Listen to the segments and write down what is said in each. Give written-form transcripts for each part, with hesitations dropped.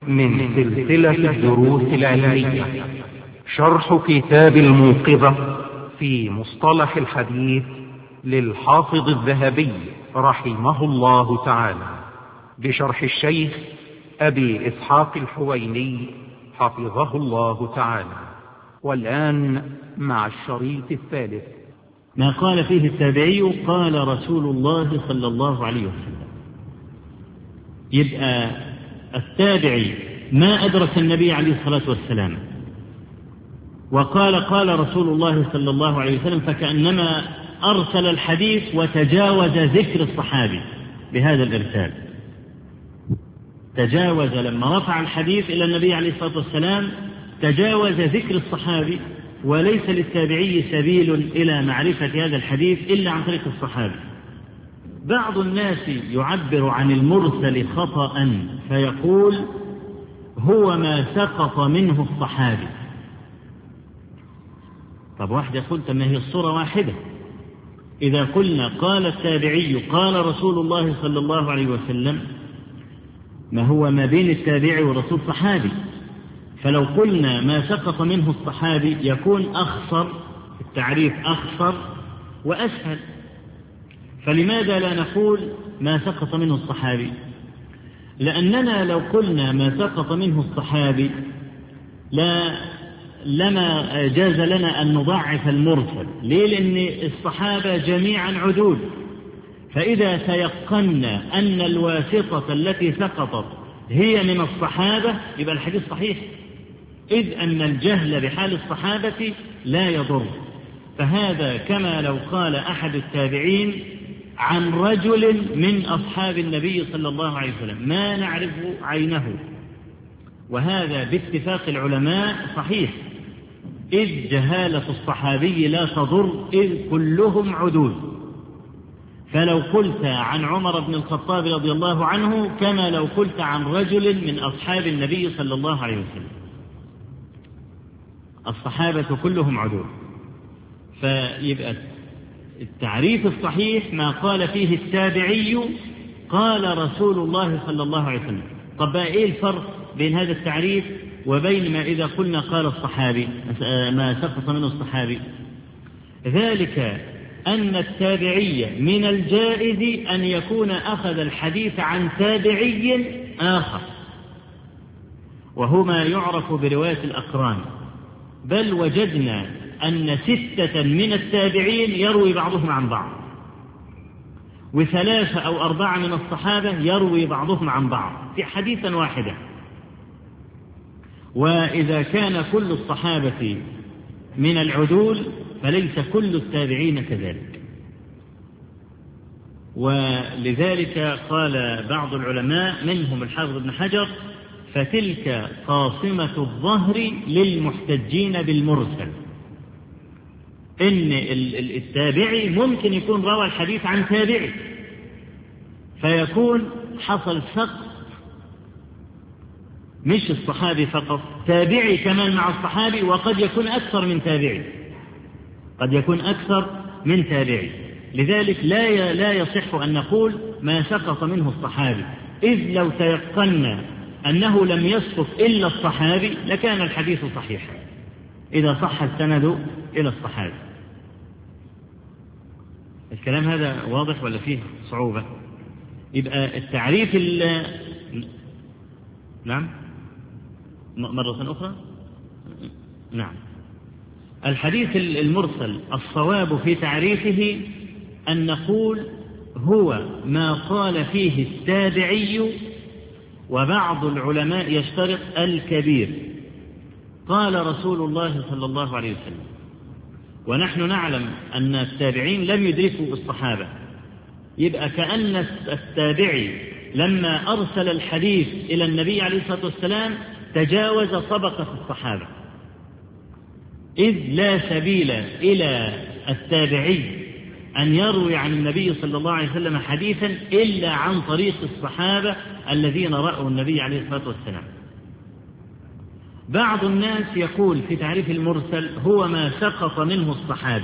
من سلسلة الدروس العلمية شرح كتاب الموقظة في مصطلح الحديث للحافظ الذهبي رحمه الله تعالى بشرح الشيخ أبي إسحاق الحويني حفظه الله تعالى. والآن مع الشريط الثالث. ما قال فيه التابعي قال رسول الله صلى الله عليه وسلم. يبقى التابعي ما أدرك النبي عليه الصلاة والسلام وقال قال رسول الله صلى الله عليه وسلم، فكأنما أرسل الحديث وتجاوز ذكر الصحابي بهذا الإرسال. تجاوز لما رفع الحديث إلى النبي عليه الصلاة والسلام، تجاوز ذكر الصحابي، وليس للتابعي سبيل إلى معرفة هذا الحديث إلا عن طريق الصحابي. بعض الناس يعبر عن المرسل خطأ فيقول هو ما سقط منه الصحابي. طب واحد يقول ما هي الصورة واحدة، إذا قلنا قال التابعي قال رسول الله صلى الله عليه وسلم، ما هو ما بين التابعي والرسول صحابي، فلو قلنا ما سقط منه الصحابي يكون أخصر، التعريف أخصر وأسهل. فلماذا لا نقول ما سقط منه الصحابي؟ لأننا لو قلنا ما سقط منه الصحابي لما جاز لنا أن نضعف المرسل. ليه؟ لأن الصحابة جميعا عدول، فإذا تيقنا أن الواسطة التي سقطت هي من الصحابة يبقى الحديث صحيح، إذ أن الجهل بحال الصحابة لا يضر. فهذا كما لو قال أحد التابعين عن رجل من أصحاب النبي صلى الله عليه وسلم ما نعرف عينه، وهذا باتفاق العلماء صحيح، إذ جهالة الصحابي لا تضر إذ كلهم عدول. فلو قلت عن عمر بن الخطاب رضي الله عنه كما لو قلت عن رجل من أصحاب النبي صلى الله عليه وسلم، الصحابة كلهم عدول. فيبقى التعريف الصحيح ما قال فيه التابعي قال رسول الله صلى الله عليه وسلم. طب إيه الفرق بين هذا التعريف وبين ما إذا قلنا قال الصحابي ما سقط منه الصحابي؟ ذلك أن التابعي من الجائز أن يكون أخذ الحديث عن تابعي آخر، وهو ما يعرف برواية الأقران. بل وجدنا أن 6 من التابعين يروي بعضهم عن بعض، و3 أو 4 من الصحابة يروي بعضهم عن بعض في حديثا واحدا. وإذا كان كل الصحابة من العدول فليس كل التابعين كذلك. ولذلك قال بعض العلماء منهم الحافظ ابن حجر: فتلك قاصمة الظهر للمحتجين بالمرسل. إن التابعي ممكن يكون روى الحديث عن تابعي فيكون حصل سقط، مش الصحابي فقط، تابعي كمان مع الصحابي، وقد يكون أكثر من تابعي، قد يكون أكثر من تابعي. لذلك لا يصح أن نقول ما سقط منه الصحابي، إذ لو تيقنا أنه لم يسقط إلا الصحابي لكان الحديث صحيحا إذا صح السند إلى الصحابي. الكلام هذا واضح ولا فيه صعوبة؟ يبقى التعريف نعم مرة أخرى. نعم، الحديث المرسل الصواب في تعريفه أن نقول هو ما قال فيه التابعي، وبعض العلماء يشترط الكبير، قال رسول الله صلى الله عليه وسلم. ونحن نعلم أن التابعين لم يدركوا الصحابة، يبقى كأن التابعي لما أرسل الحديث إلى النبي عليه الصلاة والسلام تجاوز طبقة الصحابة، إذ لا سبيل إلى التابعي أن يروي عن النبي صلى الله عليه وسلم حديثا إلا عن طريق الصحابة الذين رأوا النبي عليه الصلاة والسلام. بعض الناس يقول في تعريف المرسل هو ما سقط منه الصحابي،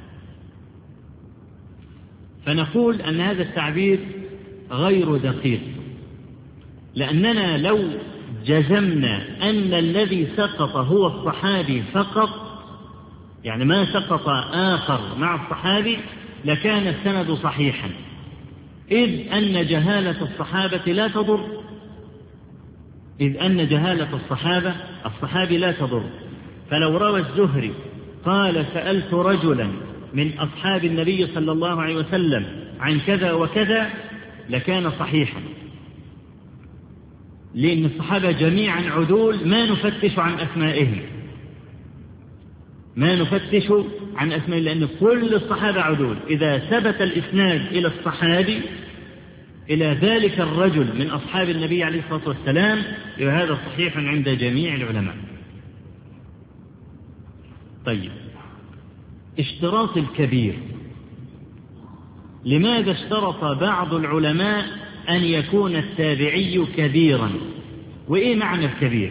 فنقول أن هذا التعبير غير دقيق، لأننا لو جزمنا أن الذي سقط هو الصحابي فقط، يعني ما سقط آخر مع الصحابي، لكان السند صحيحا، إذ أن جهالة الصحابة لا تضر، إذ أن جهالة الصحابي لا تضر. فلو روى الزهري قال سألت رجلا من أصحاب النبي صلى الله عليه وسلم عن كذا وكذا لكان صحيحا، لأن الصحابة جميعا عدول، ما نفتش عن أسمائهم، لأن كل الصحابة عدول. إذا ثبت الإسناد إلى الصحابي إلى ذلك الرجل من أصحاب النبي عليه الصلاة والسلام هذا صحيح عند جميع العلماء. طيب، اشتراط الكبير. لماذا اشترط بعض العلماء أن يكون التابعي كبيرا؟ وإيه معنى الكبير؟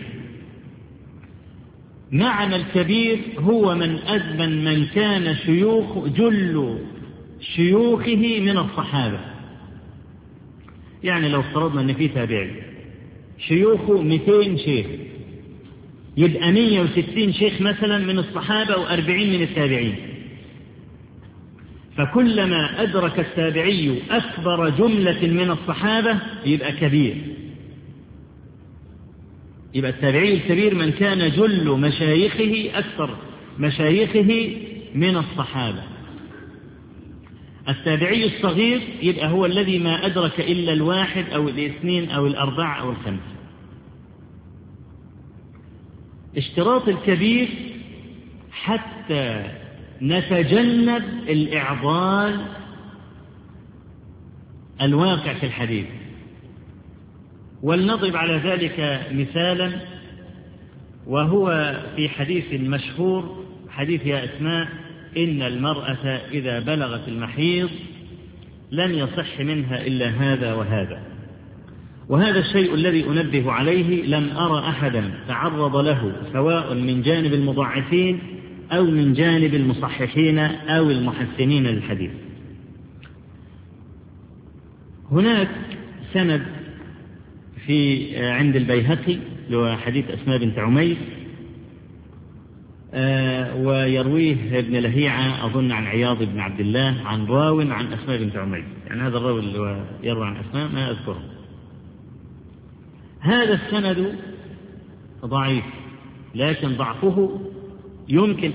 معنى الكبير هو من كان جل شيوخه من الصحابة. يعني لو افترضنا أن في تابعي شيوخه 200 شيخ، يبقى 160 شيخ مثلا من الصحابة و40 من التابعين. فكلما أدرك التابعي أكبر جملة من الصحابة يبقى كبير. يبقى التابعي الكبير من كان جل مشايخه أكثر مشايخه من الصحابة. التابعي الصغير يبقى هو الذي ما أدرك إلا 1 أو 2 أو 4 أو 5. اشتراط الكبير حتى نتجنب الإعضال الواقع في الحديث. ولنضرب على ذلك مثالا، وهو في حديث مشهور، حديث يا أسماء إن المرأة إذا بلغت المحيض لن يصح منها إلا هذا وهذا. وهذا الشيء الذي أنبه عليه لم أرى أحدا تعرض له سواء من جانب المضاعفين أو من جانب المصححين أو المحسنين للحديث. هناك سند عند البيهقي له حديث أسماء بنت عميس، ويرويه ابن لهيعة أظن عن عياض بن عبد الله عن راو عن أسماء بنت عميس، يعني هذا الراوي اللي يروي عن أسماء ما أذكره. هذا السند ضعيف، لكن ضعفه يمكن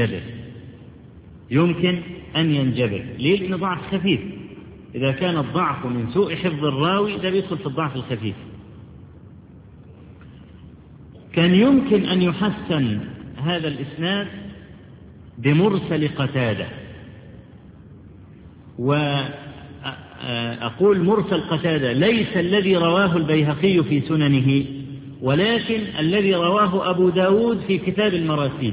أن ينجبر. ليه؟ لأنه ضعف خفيف. إذا كان الضعف من سوء حفظ الراوي ده بيدخل في الضعف الخفيف. كان يمكن أن يحسن هذا الإسناد بمرسل قتادة، وأقول مرسل قتادة ليس الذي رواه البيهقي في سننه، ولكن الذي رواه أبو داود في كتاب المراسيل،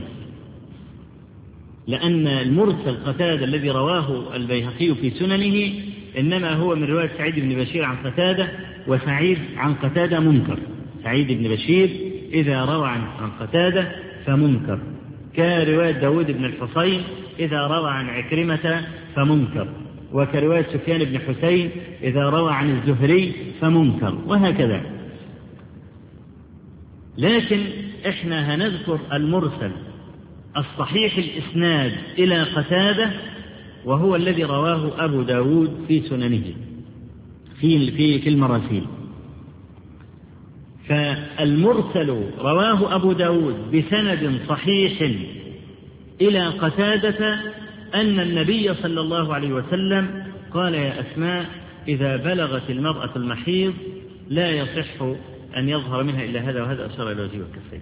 لأن المرسل قتادة الذي رواه البيهقي في سننه إنما هو من رواية سعيد بن بشير عن قتادة، وسعيد عن قتادة منكر. سعيد بن بشير إذا روى عن قتادة فمنكر، كرواية داود بن الحصين إذا روى عن عكرمة فمنكر، وكرواية سفيان بن حسين إذا روى عن الزهري فمنكر، وهكذا. لكن إحنا هنذكر المرسل الصحيح الإسناد إلى قتادة، وهو الذي رواه أبو داود في سننه في المراسيل. فالمرسل رواه أبو داود بسند صحيح إلى قتادة أن النبي صلى الله عليه وسلم قال يا أسماء إذا بلغت المرأة المحيض لا يصح أن يظهر منها إلا هذا وهذا، أشار إلى وجهه والكفين.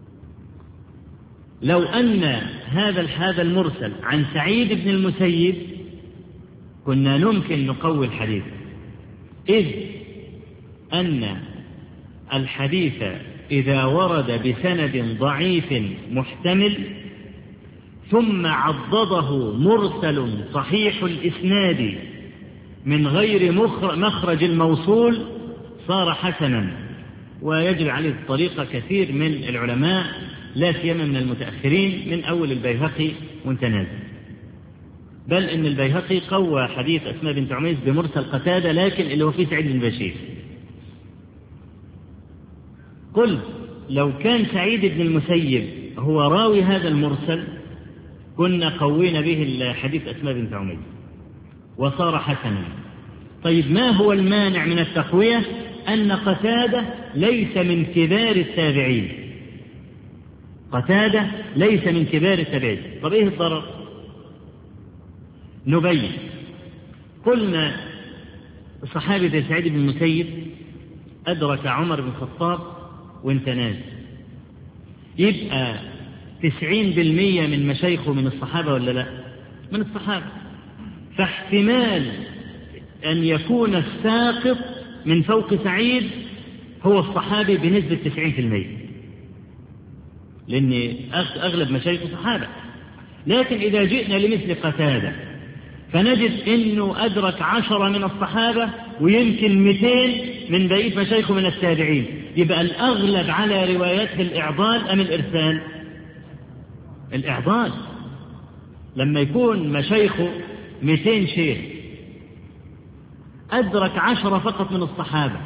لو أن هذا المرسل عن سعيد بن المسيب كنا نمكن نقوي الحديث، إذ أن الحديث إذا ورد بسند ضعيف محتمل ثم عضده مرسل صحيح الإسناد من غير مخرج الموصول صار حسنا، ويجري عليه الطريقة كثير من العلماء لا سيما من المتأخرين من أول البيهقي وانت نازل. بل إن البيهقي قوى حديث أسماء بنت عميس بمرسل قتادة، لكن اللي هو فيه سعيد بن بشير. قل لو كان سعيد بن المسيب هو راوي هذا المرسل كنا قوينا به الحديث أسماء بنت عميس وصار حسنا. طيب ما هو المانع من التقوية؟ أن قتادة ليس من كبار التابعين. قتادة ليس من كبار التابعين. طب إيه الضرر؟ نبين. قلنا صحابي سعيد بن المسيب أدرك عمر بن الخطاب وانت نازل، يبقى 90% من مشايخه من الصحابة ولا لا؟ من الصحابة. فاحتمال أن يكون الساقط من فوق سعيد هو الصحابي بنسبة 90%، لأن أغلب مشايخ صحابة. لكن إذا جئنا لمثل قتادة فنجد أنه أدرك 10 من الصحابة ويمكن 200 من بقية مشايخه من التابعين، يبقى الأغلب على روايته الإعضال أم الإرسال؟ الإعضال. لما يكون مشايخه 200 شيخ أدرك 10 فقط من الصحابة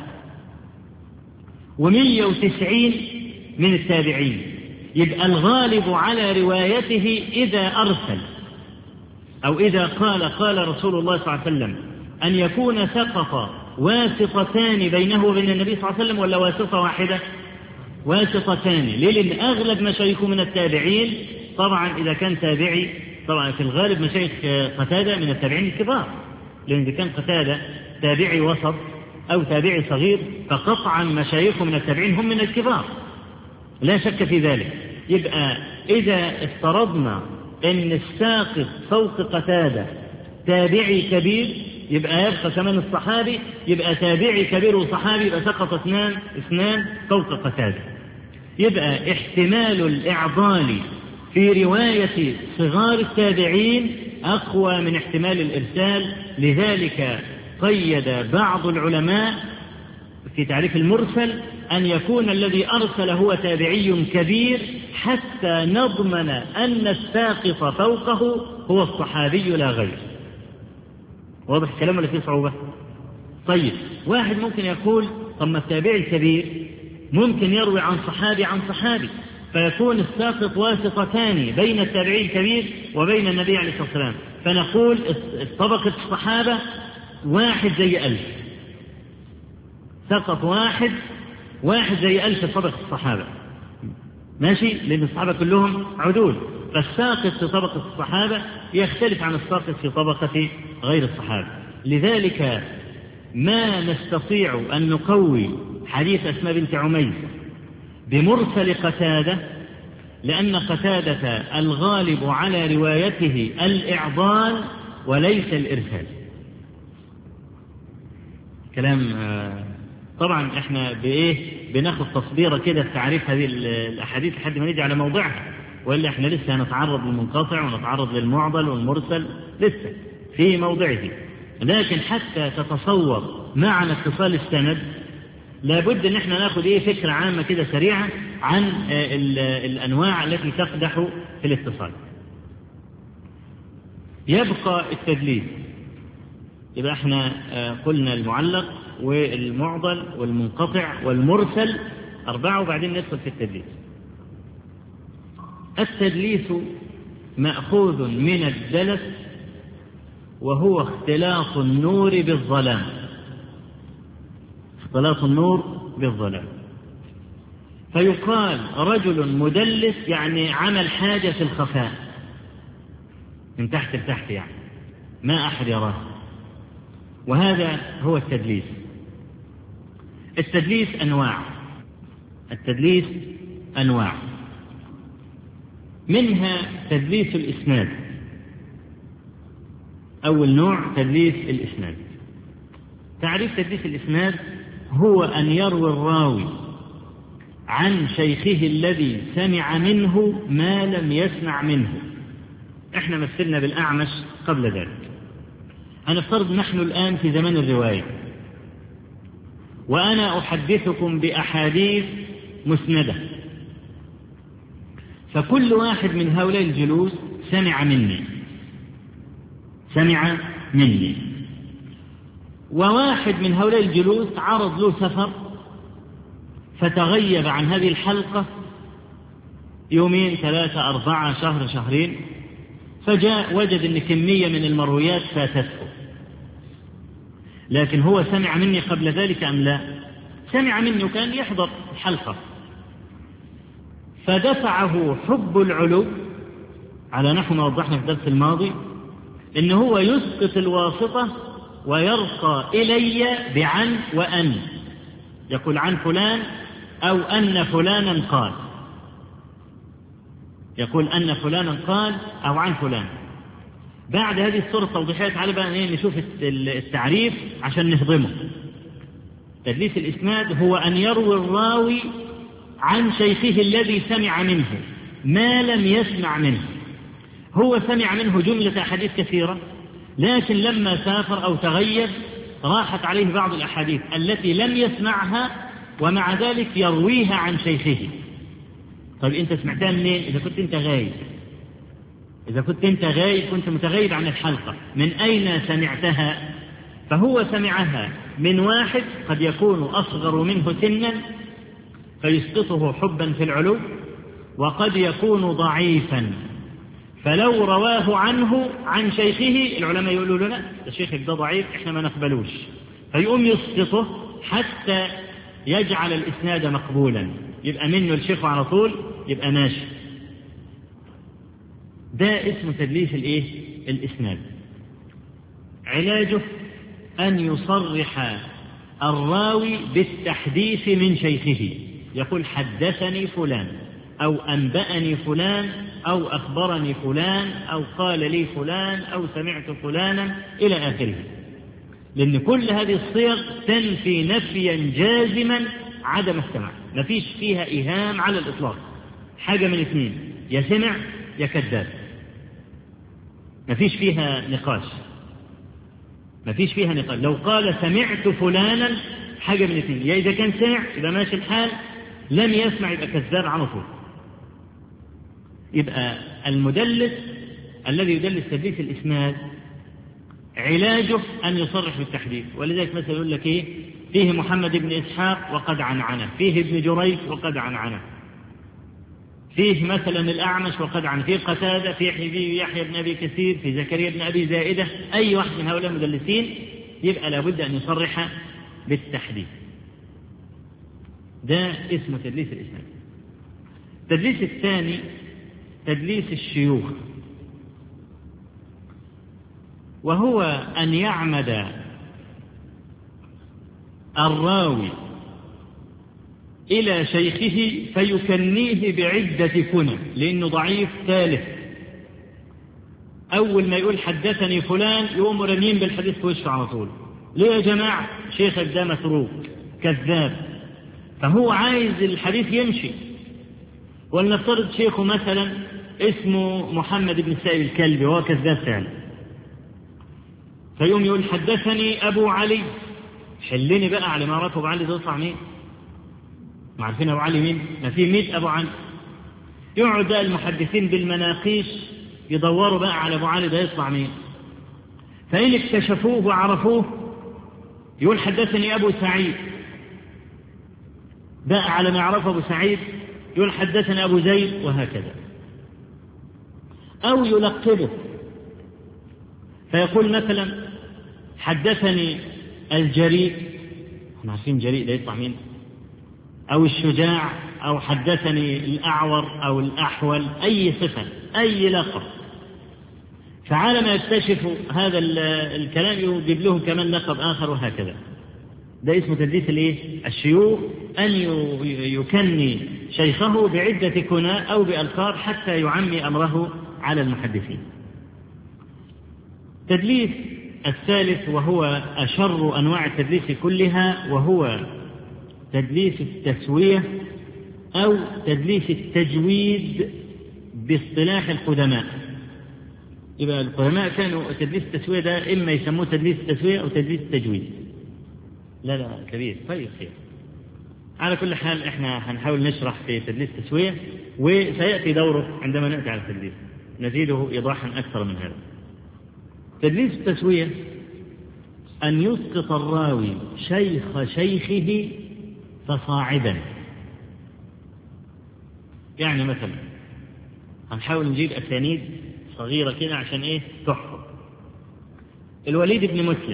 و190 من التابعين، يبقى الغالب على روايته إذا أرسل أو إذا قال رسول الله صلى الله عليه وسلم أن يكون سقط واسطتان بينه وبين النبي صلى الله عليه وسلم ولا واسطة واحدة؟ واسطتان. ليه؟ لأن أغلب مشايخه من التابعين طبعا إذا كان تابعي، طبعا في الغالب مشايخ قتادة من التابعين الكبار، لأن إذا كان قتادة تابعي وسط أو تابعي صغير فقطعا مشايخه من التابعين هم من الكبار لا شك في ذلك. يبقى إذا افترضنا أن الساقط فوق قتادة تابعي كبير يبقى يبقى كمان الصحابي، يبقى تابعي كبير وصحابي، يبقى سقط اثنان فوق قتادة. يبقى احتمال الإعضال في رواية صغار التابعين أقوى من احتمال الإرسال. لذلك قيد بعض العلماء في تعريف المرسل أن يكون الذي أرسل هو تابعي كبير حتى نضمن أن الساقط فوقه هو الصحابي لا غير. واضح الكلام ولا فيه صعوبة؟ طيب واحد ممكن يقول طب ما التابعي الكبير ممكن يروي عن صحابي فيكون الساقط واسطتان بين التابعي الكبير وبين النبي عليه الصلاة والسلام، فنقول طبقة الصحابة 1 زي 1000، سقط واحد زي 1000 طبقة الصحابة، ماشي، لأن الصحابة كلهم عدول، فالساقط في طبقة الصحابة يختلف عن الساقط في طبقة غير الصحابة. لذلك ما نستطيع أن نقوي حديث أسماء بنت عميس بمرسل قتادة، لأن قتادة الغالب على روايته الإعضال وليس الإرسال. كلام طبعا احنا بناخد تصبيره كده في تعريف هذه الأحاديث لحد ما نيجي على موضعها، وإلا احنا لسه هنتعرض للمنقطع ونتعرض للمعضل والمرسل لسه في موضعه. لكن حتى تتصور معنى اتصال السند لابد ان احنا ناخد فكرة عامة كده سريعة عن الأنواع التي تقدح في الاتصال. يبقى التدليس. يبقى احنا قلنا المعلق والمعضل والمنقطع والمرسل 4، وبعدين ندخل في التدليس. التدليس مأخوذ من الدلس وهو اختلاط النور بالظلام. اختلاط النور بالظلام. فيقال رجل مدلس يعني عمل حاجة في الخفاء من تحت لتحت، يعني ما أحد يراه، وهذا هو التدليس. التدليس أنواع منها تدليس الإسناد. أول نوع تدليس الإسناد. تعريف تدليس الإسناد هو أن يروي الراوي عن شيخه الذي سمع منه ما لم يسمع منه. احنا مثلنا بالأعمش قبل ذلك. هنفترض نحن الآن في زمن الرواية، وأنا أحدثكم بأحاديث مسندة، فكل واحد من هؤلاء الجلوس سمع مني، وواحد من هؤلاء الجلوس عرض له سفر فتغيب عن هذه الحلقة يومين 3 4 شهر شهرين، فجاء وجد أن كمية من المرويات فاتته، لكن هو سمع مني قبل ذلك أم لا؟ سمع مني وكان يحضر الحلقة، فدفعه حب العلو على نحو ما وضحنا في الدرس الماضي، إن هو يسقط الواسطة ويرقى إلي بعن وأن، يقول عن فلان أو أن فلانا قال، يقول أن فلانا قال أو عن فلان. بعد هذه الصورة التوضيحية تعالى بقى نشوف التعريف عشان نهضمه. تدليس الإسناد هو أن يروي الراوي عن شيخه الذي سمع منه ما لم يسمع منه. هو سمع منه جملة أحاديث كثيرة، لكن لما سافر أو تغيب راحت عليه بعض الأحاديث التي لم يسمعها، ومع ذلك يرويها عن شيخه. طيب أنت سمعتها منين؟ إذا كنت أنت غايب، إذا كنت أنت غايب كنت متغيب عن الحلقة، من أين سمعتها؟ فهو سمعها من واحد قد يكون أصغر منه سنا فيسقطه حبا في العلو، وقد يكون ضعيفا فلو رواه عنه عن شيخه العلماء يقولوا له لا الشيخ ده ضعيف احنا ما نقبلوش، فيقوم يسقطه حتى يجعل الإسناد مقبولا، يبقى منه الشيخ على طول يبقى ماشي. ده اسمه تدليس الإسناد. علاجه أن يصرح الراوي بالتحديث من شيخه، يقول حدثني فلان أو أنبأني فلان أو أخبرني فلان أو قال لي فلان أو سمعت فلانا إلى آخره، لأن كل هذه الصيغ تنفي نفيا جازما عدم السمع، ما فيش فيها إيهام على الإطلاق، حاجة من اثنين، يا سمع يا كذاب، ما فيش فيها نقاش، ما فيش فيها نقاش. لو قال سمعت فلانا حاجة من اثنين، يا إذا كان سمع يبقى ماشي الحال، لم يسمع يبقى كذاب على طول. يبقى المدلس الذي يدلس تدليس الإسناد علاجه أن يصرح بالتحديث. ولذلك مثلا يقول لك إيه؟ فيه محمد بن إسحاق وقد عنعنه، فيه ابن جريج وقد عنعنه، فيه مثلا الأعمش وقد عنعنه، فيه قتادة، فيه يحيى بن أبي كثير، في زكريا بن أبي زائدة، أي واحد من هؤلاء المدلسين يبقى لابد أن يصرح بالتحديث. ده اسمه تدليس الإسناد. التدليس الثاني تدليس الشيوخ، وهو أن يعمد الراوي إلى شيخه فيكنيه بعدة كنى، لأنه ضعيف ثالث، أول ما يقول حدثني فلان يقوم رمين بالحديث في وشه على طول. ليه يا جماعة؟ شيخك ده متروك كذاب، فهو عايز الحديث يمشي. ولنفترض شيخه مثلا اسمه محمد بن سائب الكلبي وهو كذاب فعلا، فيوم يقول حدثني أبو علي، حلني بقى على ما أبو علي ده يطلع مين؟ ما عارفين أبو علي مين؟ ما في 100 أبو علي. يقعد المحدثين بالمناقيش يدوروا بقى على أبو علي ده يطلع مين، فإن اكتشفوه وعرفوه يقول حدثني أبو سعيد، بقى على ما يعرف أبو سعيد يقول حدثني أبو زيد، وهكذا. أو يلقبه فيقول مثلا حدثني الجريء، احنا عارفين جريء ده يطلع مين، أو الشجاع، أو حدثني الأعور أو الأحول، أي صفة أي لقب. فعلى ما يكتشفوا هذا الكلام يجيب لهم كمان لقب آخر، وهكذا. ده اسمه تدليس الشيوخ، أن يكني شيخه بعدة كنى أو بألقاب حتى يعمي أمره على المحدثين. تدليس الثالث وهو أشر أنواع التدليس كلها، وهو تدليس التسوية أو تدليس التجويد باصطلاح القدماء. يبقى القدماء كانوا تدليس التسوية ده إما يسموه تدليس التسوية أو تدليس التجويد. لا كبير، طيب خير. على كل حال احنا هنحاول نشرح في تدليس التسوية، وسيأتي دوره عندما نأتي على التدليس نزيده إيضاحا أكثر من هذا. تدليس التسوية أن يسقط الراوي شيخ شيخه فصاعدا، يعني مثلا هنحاول نجيب أسانيد صغيرة كده عشان إيه تحفظ. الوليد بن مسلم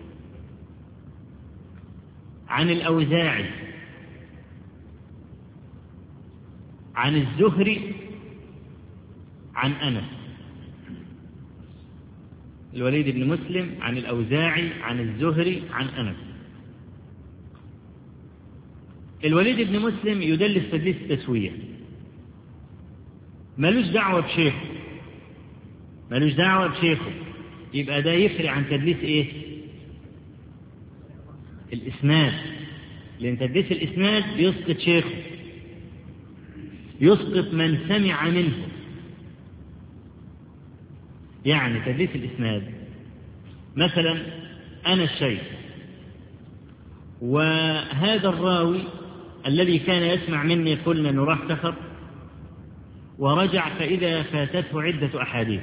عن الأوزاعي عن الزهري عن أنس. الوليد بن مسلم عن الأوزاعي عن الزهري عن أنس. الوليد بن مسلم يدلس تدليس التسوية، ملوش دعوة بشيخه، ملوش دعوة بشيخه، يبقى ده يفرق عن تدليس إيه؟ الإسناد، لأن تدليس الإسناد يسقط شيخه، يسقط من سمع منه. يعني تدليس الإسناد مثلا أنا الشيخ، وهذا الراوي الذي كان يسمع مني قلنا أنه راح سفر ورجع فإذا فاتته عدة أحاديث،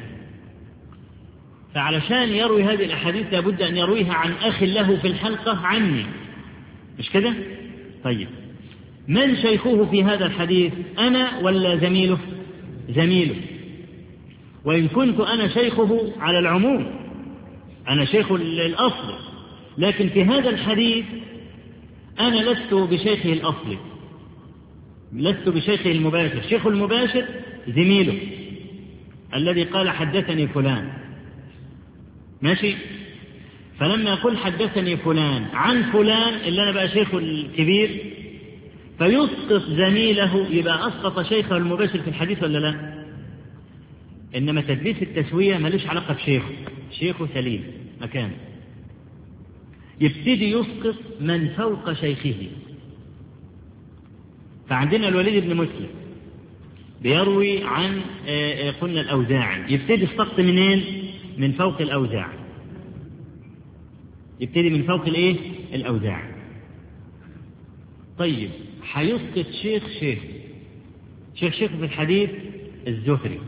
فعلشان يروي هذه الأحاديث لابد أن يرويها عن أخ له في الحلقة عني، مش كده؟ طيب من شيخه في هذا الحديث، أنا ولا زميله؟ زميله. وإن كنت أنا شيخه على العموم، أنا شيخ الأصل، لكن في هذا الحديث أنا لست بشيخه الأصلي، لست بشيخه المباشر. شيخ المباشر زميله الذي قال حدثني فلان، ماشي؟ فلما يقول حدثني فلان عن فلان اللي أنا بقى شيخه الكبير، فيسقط زميله، يبقى أسقط شيخه المباشر في الحديث ولا لا؟ إنما تدليس التسوية ملوش علاقة بشيخه، شيخه سليم مكانه، يبتدي يسقط من فوق شيخه. فعندنا الوليد بن مسلم بيروي عن قلنا الأوزاعي، يبتدي السقط منين؟ من فوق الأوزاعي، يبتدي من فوق الإيه؟ الأوزاعي. طيب هيسقط شيخ في الحديث الزهري.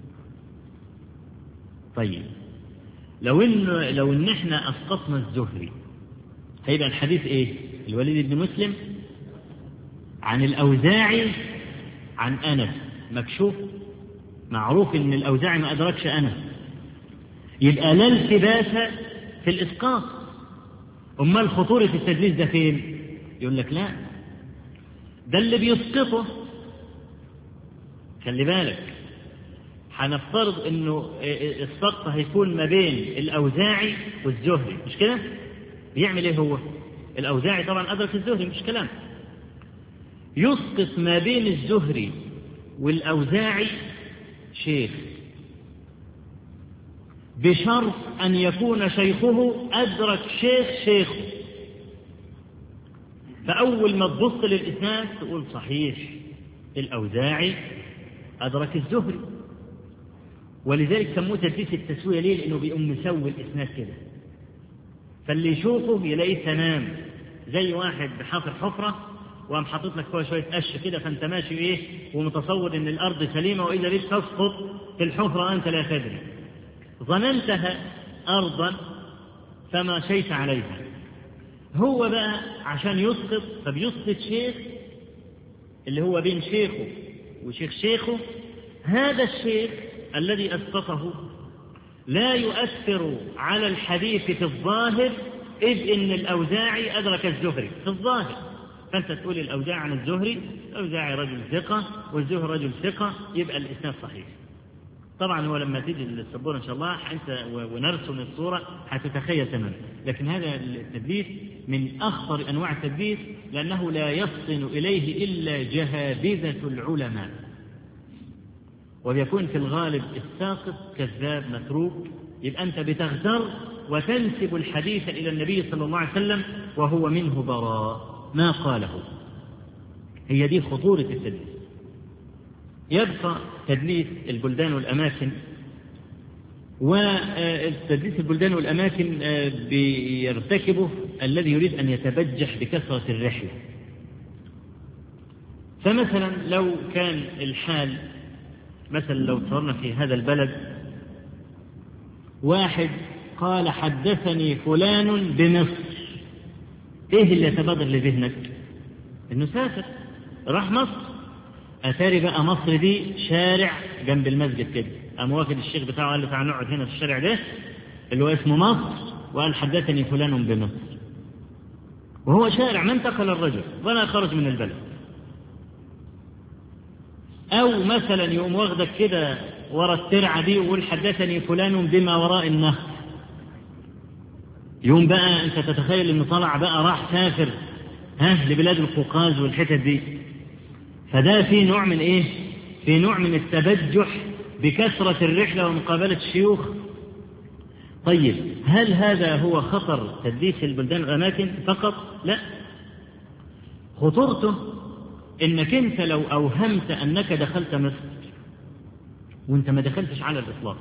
طيب لو إن إحنا أسقطنا الزهري هيبقى الحديث إيه؟ الوليد بن مسلم عن الأوزاعي عن أنس، مكشوف، معروف إن الأوزاعي ما أدركش أنس، يبقى لا التباس في الإسقاط. أمال خطورة التدليس ده فين؟ يقول لك لا، ده اللي بيسقطه، خلي بالك، هنفترض إنه السقط هيكون ما بين الأوزاعي والزهري، مش كده؟ يعمل إيه هو؟ الأوزاعي طبعا أدرك الزهري، مش كلام، يسقط ما بين الزهري والأوزاعي شيخ، بشرط أن يكون شيخه أدرك شيخه. فأول ما تبص للإسناد تقول صحيح الأوزاعي أدرك الزهري، ولذلك سموه تدليس التسوية. ليه؟ لأنه بيقوم مسوي الإسناد كده، فاللي يشوفه يلاقيه تمام، زي واحد بحفر حفرة وقام حاطط لك فيها شوية قش كده، فأنت ماشي إيه ومتصور إن الأرض سليمة، وإذا بيك تسقط في الحفرة أنت لا تدري، ظننتها أرضا فما شيت عليها. هو بقى عشان يسقط فبيسقط شيخ اللي هو بين شيخه وشيخ شيخه. هذا الشيخ الذي أسقطه لا يؤثر على الحديث في الظاهر، إذ إن الأوزاعي أدرك الزهري في الظاهر، فأنت تقول الأوزاعي عن الزهري، الأوزاعي رجل ثقة والزهري رجل ثقة، يبقى الإسناد صحيح. طبعا هو لما تيجي للسبورة إن شاء الله أنت ونرسم الصورة هتتخيل تماما، لكن هذا التدليس من أخطر أنواع التدليس، لأنه لا يفطن إليه إلا جهابذة العلماء، ويكون في الغالب الساقط كذاب متروك، يبقى أنت بتغتر وتنسب الحديث إلى النبي صلى الله عليه وسلم وهو منه براء ما قاله. هي دي خطورة التدليس. يبقى تدليس البلدان والأماكن، والتدليس البلدان والأماكن بيرتكبه الذي يريد أن يتبجح بكثرة الرحلة. فمثلا لو كان الحال مثلا لو صرنا في هذا البلد واحد قال حدثني فلان بمصر، ايه اللي يتبادر لذهنك؟ انه سافر راح مصر. أتاري بقى مصر دي شارع جنب المسجد كده، قام واخد الشيخ بتاعه قال له تعالى نقعد هنا في الشارع ده اللي هو اسمه مصر، وقال حدثني فلان بمصر، وهو شارع ما انتقل الرجل ولا خرج من البلد. أو مثلا يقوم واخدك كده ورا الترعة دي ويقول حدثني فلان بما وراء النهر، يوم بقى أنت تتخيل إنه طلع بقى راح سافر لبلاد القوقاز والحتت دي. فده في نوع من إيه؟ في نوع من التبجح بكثرة الرحلة ومقابلة الشيوخ. طيب هل هذا هو خطر تدليس البلدان والأماكن فقط؟ لا، خطورته إنك أنت لو أوهمت أنك دخلت مصر وأنت ما دخلتش على الإطلاق،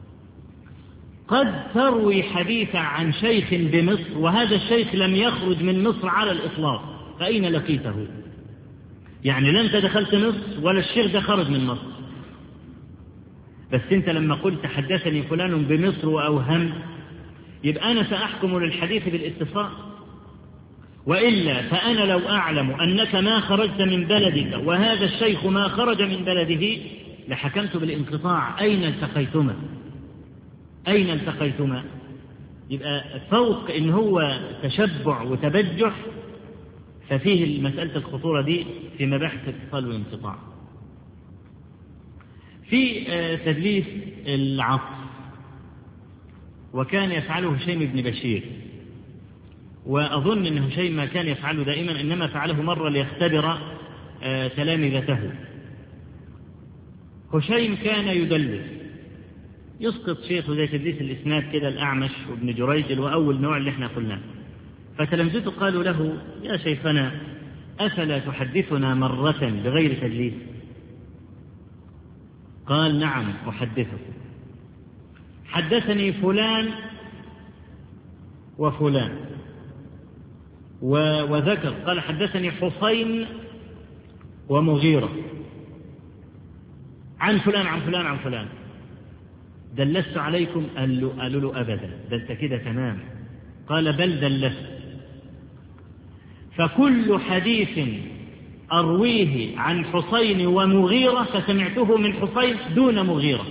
قد تروي حديثا عن شيخ بمصر وهذا الشيخ لم يخرج من مصر على الإطلاق، فأين لقيته؟ يعني لا أنت دخلت مصر ولا الشيخ ده خرج من مصر، بس أنت لما قلت حدثني فلان بمصر وأوهم، يبقى أنا سأحكم للحديث بالاتصال، وإلا فأنا لو أعلم أنك ما خرجت من بلدك وهذا الشيخ ما خرج من بلده لحكمت بالانقطاع. أين التقيتما؟ أين التقيتما؟ يبقى فوق إن هو تشبع وتبجح، ففيه مسألة الخطورة دي في مباحث الاتصال والانقطاع. في تدليس العطف، وكان يفعله هشيم بن بشير، وأظن أن هشيم ما كان يفعله دائما، إنما فعله مرة ليختبر تلامذته. هشيم كان يدلس، يسقط شيخه زي تدليس الإسناد كده، الأعمش وابن جريج وأول نوع اللي احنا قلناه. فتلامذته قالوا له يا شيخنا أفلا تحدثنا مرة بغير تدليس؟ قال نعم أحدثكم، حدثني فلان وفلان، وذكر قال حدثني حسين ومغيرة عن فلان عن فلان عن فلان، دلست عليكم؟ قالوا له أبدا، ده انت كده تمام. قال بل دلست، فكل حديث أرويه عن حسين ومغيرة فسمعته من حسين دون مغيرة.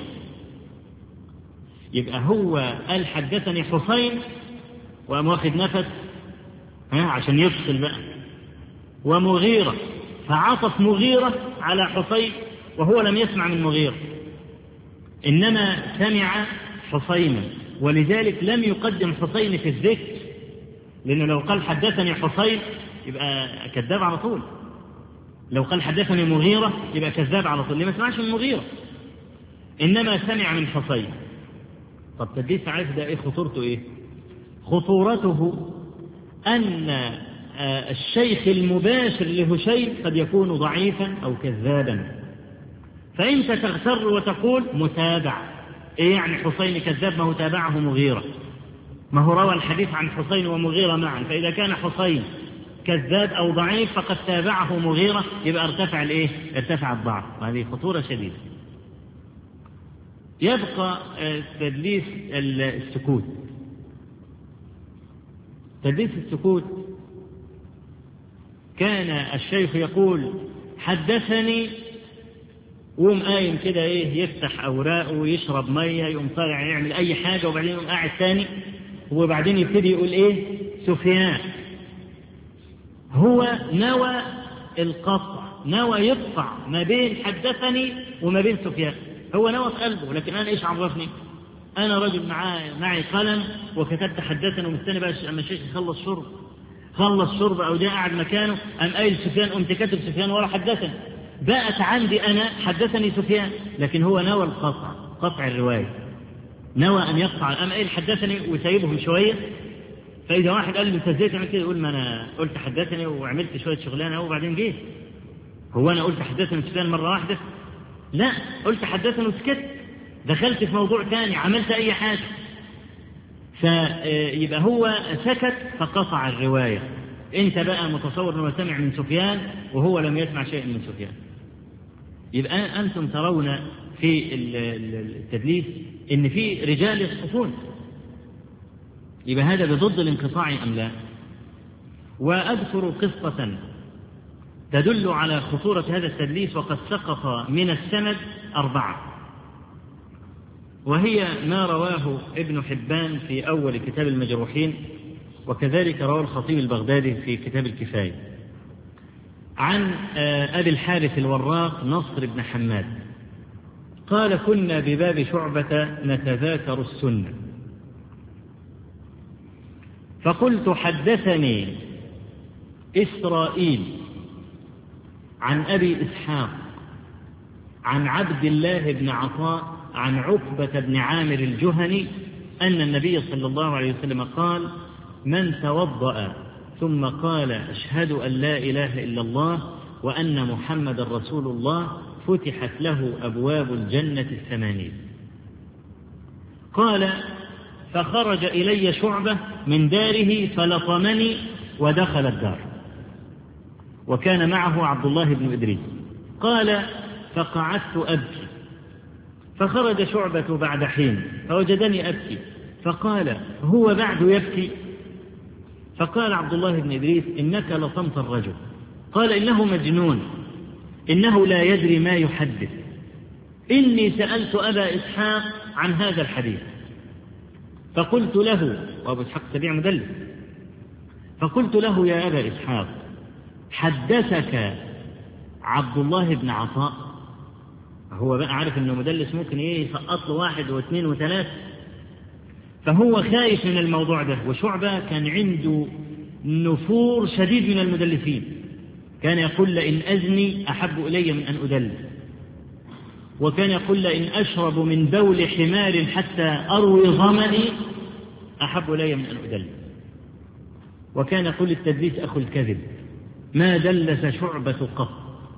يبقى هو قال حدثني حسين وقام واخد نفس عشان يفصل بقى، ومغيرة فعطف مغيرة على حسين وهو لم يسمع من مغيرة، إنما سمع حسينا، ولذلك لم يقدم حسين في الذكر، لأنه لو قال حدثني حسين يبقى كذاب على طول، لو قال حدثني مغيرة يبقى كذاب على طول، ليه ما سمعش من مغيرة، إنما سمع من حسين. طب تدليس عارف ده إيه خطورته؟ إيه خطورته؟ أن الشيخ المباشر لهشيم قد يكون ضعيفا أو كذابا، فأنت تغتر وتقول متابع. إيه يعني حسين كذاب؟ ما هو تابعه مغيرة، ما هو روى الحديث عن حسين ومغيرة معا، فإذا كان حسين كذاب أو ضعيف فقد تابعه مغيرة، يبقى ارتفع الإيه؟ ارتفع الضعف، وهذه خطورة شديدة. يبقى تدليس السكوت. تدليس السكوت كان الشيخ يقول حدثني، ويقوم قايم كده ايه، يفتح اوراقه ويشرب ميه، يقوم طالع يعمل اي حاجه، وبعدين يقوم قاعد ثاني، وبعدين يبتدي يقول ايه سفيان. هو نوى القطع، نوى يقطع ما بين حدثني وما بين سفيان، هو نوى في قلبه، لكن انا ايش عرفني؟ انا رجل معي قلم وكتبت حدثني ومستني بقى اما الشيخ خلص شرب او جاء قاعد مكانه ام قايل سفيان، قمت كاتب سفيان ورا حدثني، بقت عندي أنا حدثني سفيان، لكن هو نوى القطع، قطع الرواية، نوى أن يقطع، أما إيه حدثني وسايبهم شوية. فإذا واحد قال لي أنت إزاي تعمل كده؟ يقول ما أنا قلت حدثني وعملت شوية شغلانة وبعدين جيت. هو أنا قلت حدثني سفيان مرة واحدة؟ لا، قلت حدثني وسكت، دخلت في موضوع ثاني، عملت أي حاجة. فيبقى هو سكت فقطع الرواية. أنت بقى متصور أنه سمع من سفيان وهو لم يسمع شيء من سفيان. يبقى أنتم ترون في التدليس إن في رجال يسقطون، يبقى هذا بضد الانقطاع أم لا؟ وأذكر قصة تدل على خطورة هذا التدليس، وقد سقط من السند 4، وهي ما رواه ابن حبان في أول كتاب المجروحين، وكذلك رواه الخطيب البغدادي في كتاب الكفاية عن أبي الحارث الوراق نصر بن حماد قال: كنا بباب شعبة نتذاكر السنة، فقلت: حدثني إسرائيل عن أبي إسحاق عن عبد الله بن عطاء عن عقبة بن عامر الجهني أن النبي صلى الله عليه وسلم قال: من توضأ ثم قال: أشهد أن لا إله إلا الله وأن محمد رسول الله فتحت له أبواب الجنة 8. قال: فخرج إلي شعبة من داره فلطمني ودخل الدار، وكان معه عبد الله بن إدريس. قال: فقعدت أبكي، فخرج شعبة بعد حين فوجدني أبكي، فقال: هو بعد يبكي؟ فقال عبد الله بن إدريس: إنك لطمت الرجل. قال: إنه مجنون، إنه لا يدري ما يحدث، إني سألت أبا إسحاق عن هذا الحديث فقلت له، وأبو إسحاق السبيع مدلس، فقلت له: يا أبا إسحاق، حدثك عبد الله بن عطاء؟ هو بقى عارف إنه مدلس، ممكن يسقط له 1 و2 و3، فهو خايف من الموضوع ده. وشعبة كان عنده نفور شديد من المدلسين، كان يقول: لئن أزني أحب إلي من أن أدلس، وكان يقول: لئن أشرب من بول حمار حتى أروي ظمئي أحب إلي من أن أدلس. وكان يقول: التدليس أخو الكذب، ما دلس شعبة قط.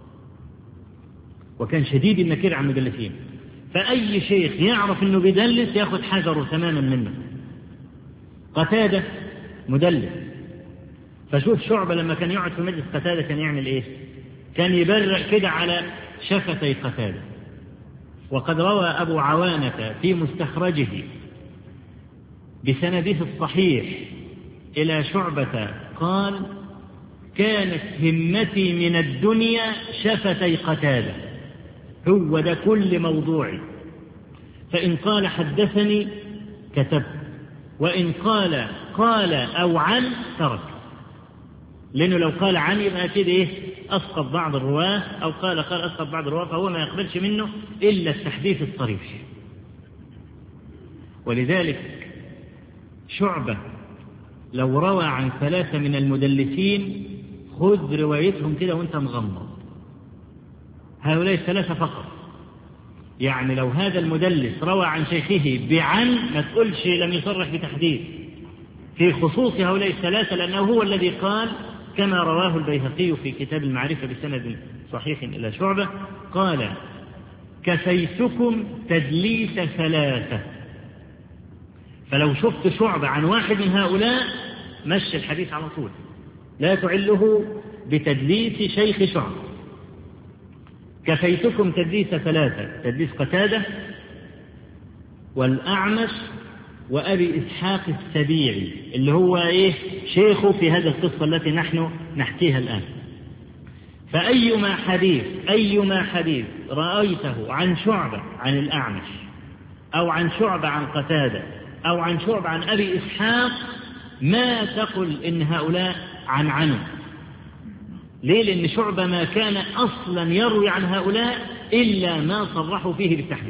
وكان شديد النكير عن المدلسين، فأي شيخ يعرف أنه بيدلس يأخذ حذره تماما منه. قتادة مدلس، فشوف شعبة لما كان يقعد في مجلس قتادة كان يعمل إيه؟ كان يبرق كده على شفتي قتادة. وقد روى أبو عوانة في مستخرجه بسنده الصحيح إلى شعبة قال: كانت همتي من الدنيا شفتي قتادة، هو ده كل موضوعي، فإن قال حدثني كتبت، وإن قال أو عن ترك، لأنه لو قال عن يبقى أكيد أسقط بعض الرواة، أو قال أسقط بعض الرواة، فهو ما يقبلش منه إلا التحديث الصريح. ولذلك شعبة لو روى عن 3 من المدلسين خذ روايتهم كده وانت مغمض، هؤلاء 3 فقط. يعني لو هذا المدلس روى عن شيخه بعن ما تقولش لم يصرح بتحديث، في خصوص هؤلاء 3، لأنه هو الذي قال كما رواه البيهقي في كتاب المعرفة بسند صحيح إلى شعبة قال: كفيتكم تدليس 3. فلو شفت شعبة عن واحد من هؤلاء مشي الحديث على طول، لا تعله بتدليس شيخ شعبة. كفيتكم تدليس 3، تدليس قتادة والأعمش وأبي إسحاق السبيعي اللي هو شيخه في هذه القصة التي نحن نحكيها الآن. فأيما حديث رأيته عن شعبة عن الأعمش، أو عن شعبة عن قتادة، أو عن شعبة عن أبي إسحاق، ما تقل إن هؤلاء عنه. ليه؟ لأن شعبة ما كان أصلا يروي عن هؤلاء إلا ما صرحوا فيه بالتحديث.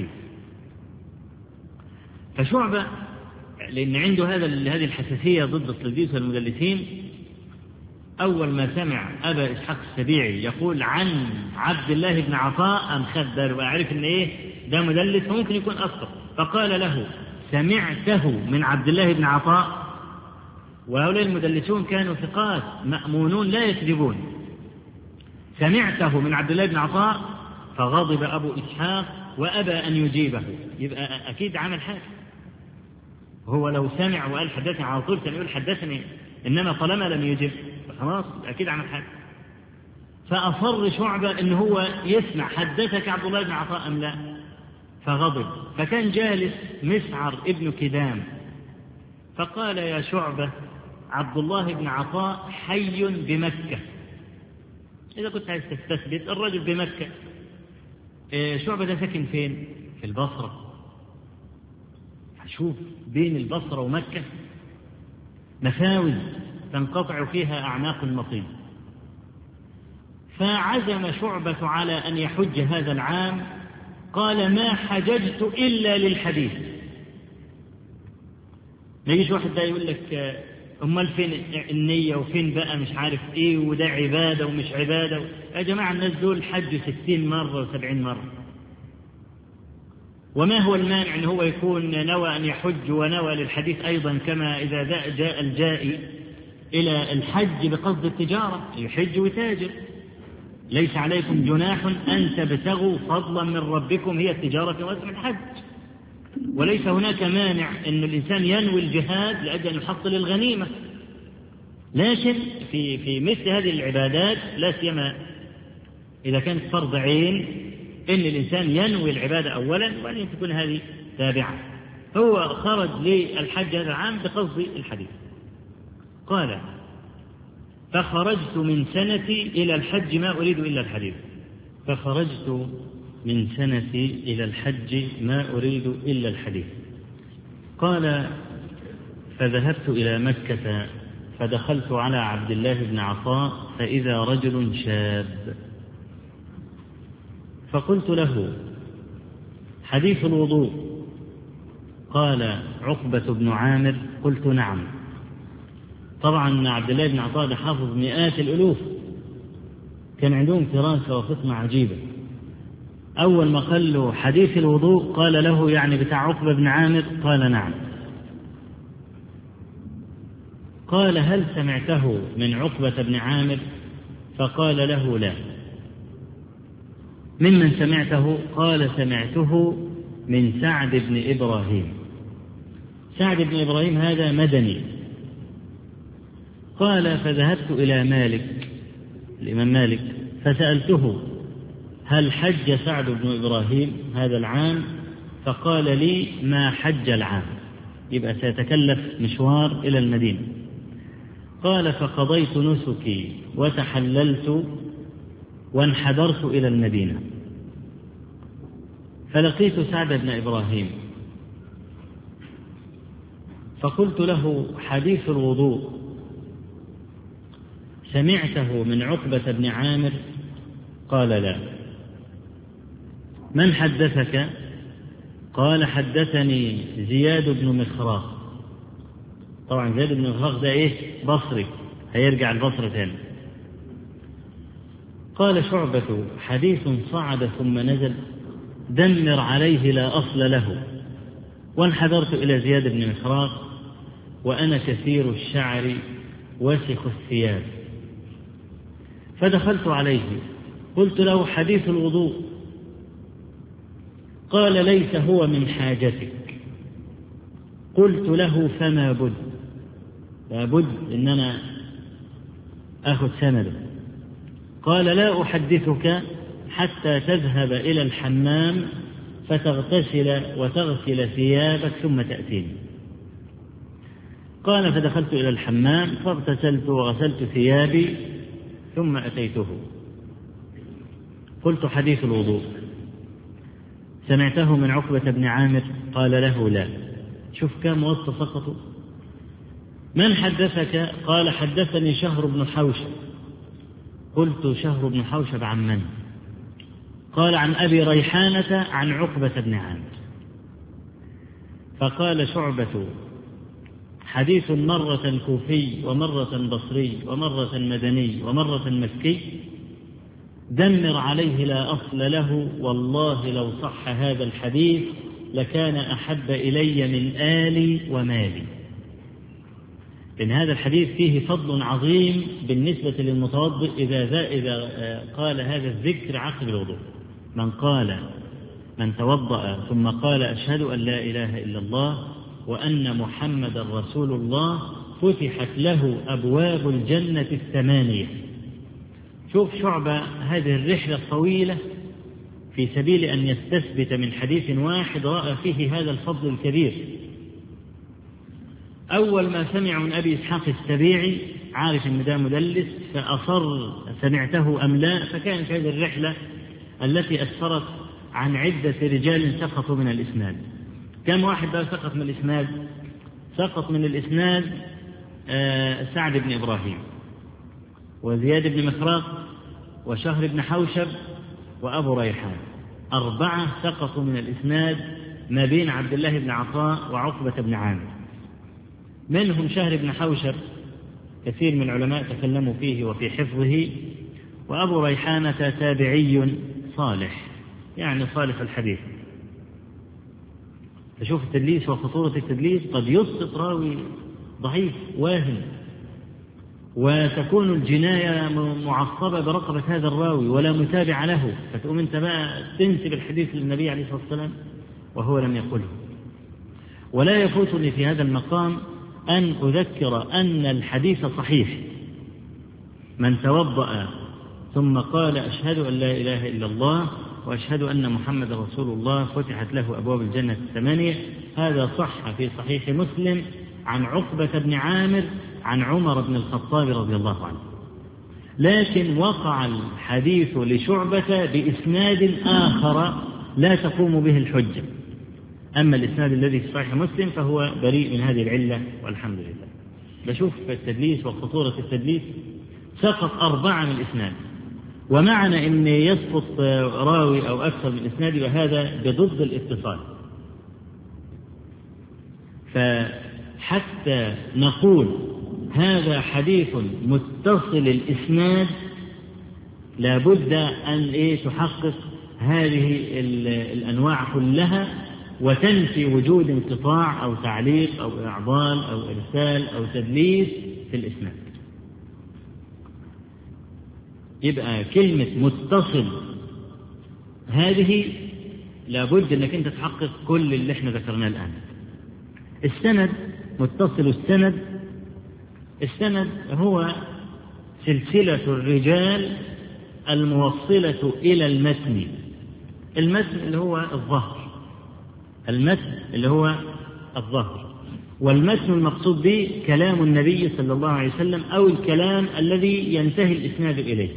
فشعبة لأن عنده هذه الحساسية ضد التدليس والمدلسين، أول ما سمع أبا إسحاق السبيعي يقول عن عبد الله بن عطاء خدر وأعرف إن ده مدلس فممكن يكون أسقط، فقال له: سمعته من عبد الله بن عطاء؟ وهؤلاء المدلسون كانوا ثقات مأمونون لا يكذبون. سمعته من عبد الله بن عطاء؟ فغضب أبو إسحاق وأبى أن يجيبه، يبقى أكيد عمل حاجة. هو لو سمع وقال حدثني على طول كان يقول حدثني، إنما طالما لم يجب خلاص أكيد عمل حاجة. فأصر شعبة إن هو يسمع حدثك عبد الله بن عطاء أم لا، فغضب. فكان جالس مسعر ابن كدام فقال: يا شعبة، عبد الله بن عطاء حي بمكة، إذا كنت عايز تستثبت الرجل بمكة، شعبة ده ساكن فين؟ في البصرة. هشوف بين البصرة ومكة مفاوز تنقطع فيها أعناق المطير. فعزم شعبة على أن يحج هذا العام، قال ما حججت إلا للحديث. ما يجيش واحد ده يقول لك أمال فين النية وفين بقى مش عارف إيه وده عبادة ومش عبادة. يا جماعة الناس دول حجوا 60 مرة و70 مرة. وما هو المانع أن هو يكون نوى أن يحج ونوى للحديث أيضا، كما إذا جاء الجائي إلى الحج بقصد التجارة يحج وتاجر. ليس عليكم جناح أن تبتغوا فضلا من ربكم، هي التجارة واسم الحج. وليس هناك مانع أن الإنسان ينوي الجهاد لأجل أن يحصل الغنيمة. لكن في مثل هذه العبادات لا سيما إذا كانت فرض عين، أن الإنسان ينوي العبادة أولا وأن تكون هذه تابعة. هو خرج للحج هذا العام بقصد الحديث. قال فخرجت من سنتي إلى الحج ما أريد إلا الحديث. فخرجت من سنتي إلى الحج ما أريد إلا الحديث. قال فذهبت إلى مكة فدخلت على عبد الله بن عطاء فإذا رجل شاب، فقلت له حديث الوضوء؟ قال عقبة بن عامر. قلت نعم. طبعا عبد الله بن عطاء حافظ مئات الألوف، كان عندهم فراسة وفطنة عجيبة. أول ما قال له حديث الوضوء قال له يعني بتاع عقبة بن عامر؟ قال نعم. قال هل سمعته من عقبة بن عامر؟ فقال له لا. ممن سمعته؟ قال سمعته من سعد بن إبراهيم. سعد بن إبراهيم هذا مدني. قال فذهبت إلى مالك الإمام مالك فسألته هل حج سعد بن إبراهيم هذا العام؟ فقال لي ما حج العام، يبقى سيتكلف مشوار إلى المدينة. قال فقضيت نسكي وتحللت وانحدرت إلى المدينة، فلقيت سعد بن إبراهيم فقلت له حديث الوضوء سمعته من عقبة بن عامر؟ قال لا. من حدثك؟ قال حدثني زياد بن مخراق. طبعا زياد بن مخراق ده ايه؟ بصري، هيرجع البصرة ثاني. قال شعبة حديث صعد ثم نزل دمر عليه لا أصل له. وانحدرت إلى زياد بن مخراق وأنا كثير الشعر وسخ الثياب، فدخلت عليه قلت له حديث الوضوء؟ قال ليس هو من حاجتك. قلت له فما بد؟ لابد إن أنا أخذ سنده. قال لا أحدثك حتى تذهب إلى الحمام فتغتسل وتغسل ثيابك ثم تأتيني. قال فدخلت إلى الحمام فاغتسلت وغسلت ثيابي ثم أتيته. قلت حديث الوضوء سمعته من عقبة بن عامر؟ قال له لا. شوف كم وسط سقطوا. من حدثك؟ قال حدثني شهر بن حوشب. قلت شهر بن حوشب عن من؟ قال عن أبي ريحانة عن عقبة بن عامر. فقال شعبة حديث مرة كوفي ومرة بصري ومرة مدني ومرة مكي دمر عليه لا أصل له، والله لو صح هذا الحديث لكان أحب إلي من آلي ومالي. إن هذا الحديث فيه فضل عظيم بالنسبة للمتوضئ إذا قال هذا الذكر عقب الوضوء. من توضأ ثم قال أشهد أن لا إله إلا الله وأن محمد رسول الله فتحت له أبواب الجنة 8. شوف شعبة هذه الرحلة الطويلة في سبيل أن يستثبت من حديث واحد رأى فيه هذا الفضل الكبير. أول ما سمع من أبي إسحاق السبيعي عارف إن ده مدلس فأصر سمعته أم لا، فكانت هذه الرحلة التي أسفرت عن عدة رجال سقطوا من الإسناد. كم واحد بقى سقط من الإسناد؟ سقط من الإسناد سعد بن إبراهيم وزياد بن مخراق وشهر بن حوشب وأبو ريحان، 4 سقطوا من الإسناد ما بين عبد الله بن عطاء وعقبة بن عامر. منهم شهر بن حوشب كثير من العلماء تكلموا فيه وفي حفظه، وأبو ريحانة تابعي صالح، يعني صالح الحديث. تشوف التدليس وخطورة التدليس، قد يسقط راوي ضعيف واهم، وتكون الجناية معصبة برقبة هذا الراوي ولا متابع له، فتقوم أنت بقى تنسب الحديث للنبي عليه الصلاة والسلام وهو لم يقله. ولا يفوتني في هذا المقام أن أذكر أن الحديث صحيح. من توضأ ثم قال أشهد أن لا إله إلا الله وأشهد أن محمد رسول الله فتحت له أبواب الجنة 8، هذا صح في صحيح مسلم عن عقبة بن عامر عن عمر بن الخطاب رضي الله عنه. لكن وقع الحديث لشعبة بإسناد آخر لا تقوم به الحجة، أما الإسناد الذي في صحيح مسلم فهو بريء من هذه العلة والحمد لله. بشوف التدليس وخطورة التدليس، سقط 4 من الإسناد، ومعنى أن يسقط راوي أو أكثر من الإسناد وهذا بضد الاتصال. فحتى نقول هذا حديث متصل الإسناد لابد أن تحقق هذه الأنواع كلها وتنفي وجود انقطاع أو تعليق أو إعضال أو إرسال أو تدليس في الإسناد. يبقى كلمة متصل هذه لابد أنك أنت تحقق كل اللي احنا ذكرناه الآن. السند متصل السند هو سلسلة الرجال الموصلة إلى المتن. المتن اللي هو الظهر، المتن اللي هو الظهر، والمتن المقصود به كلام النبي صلى الله عليه وسلم أو الكلام الذي ينتهي الإسناد إليه.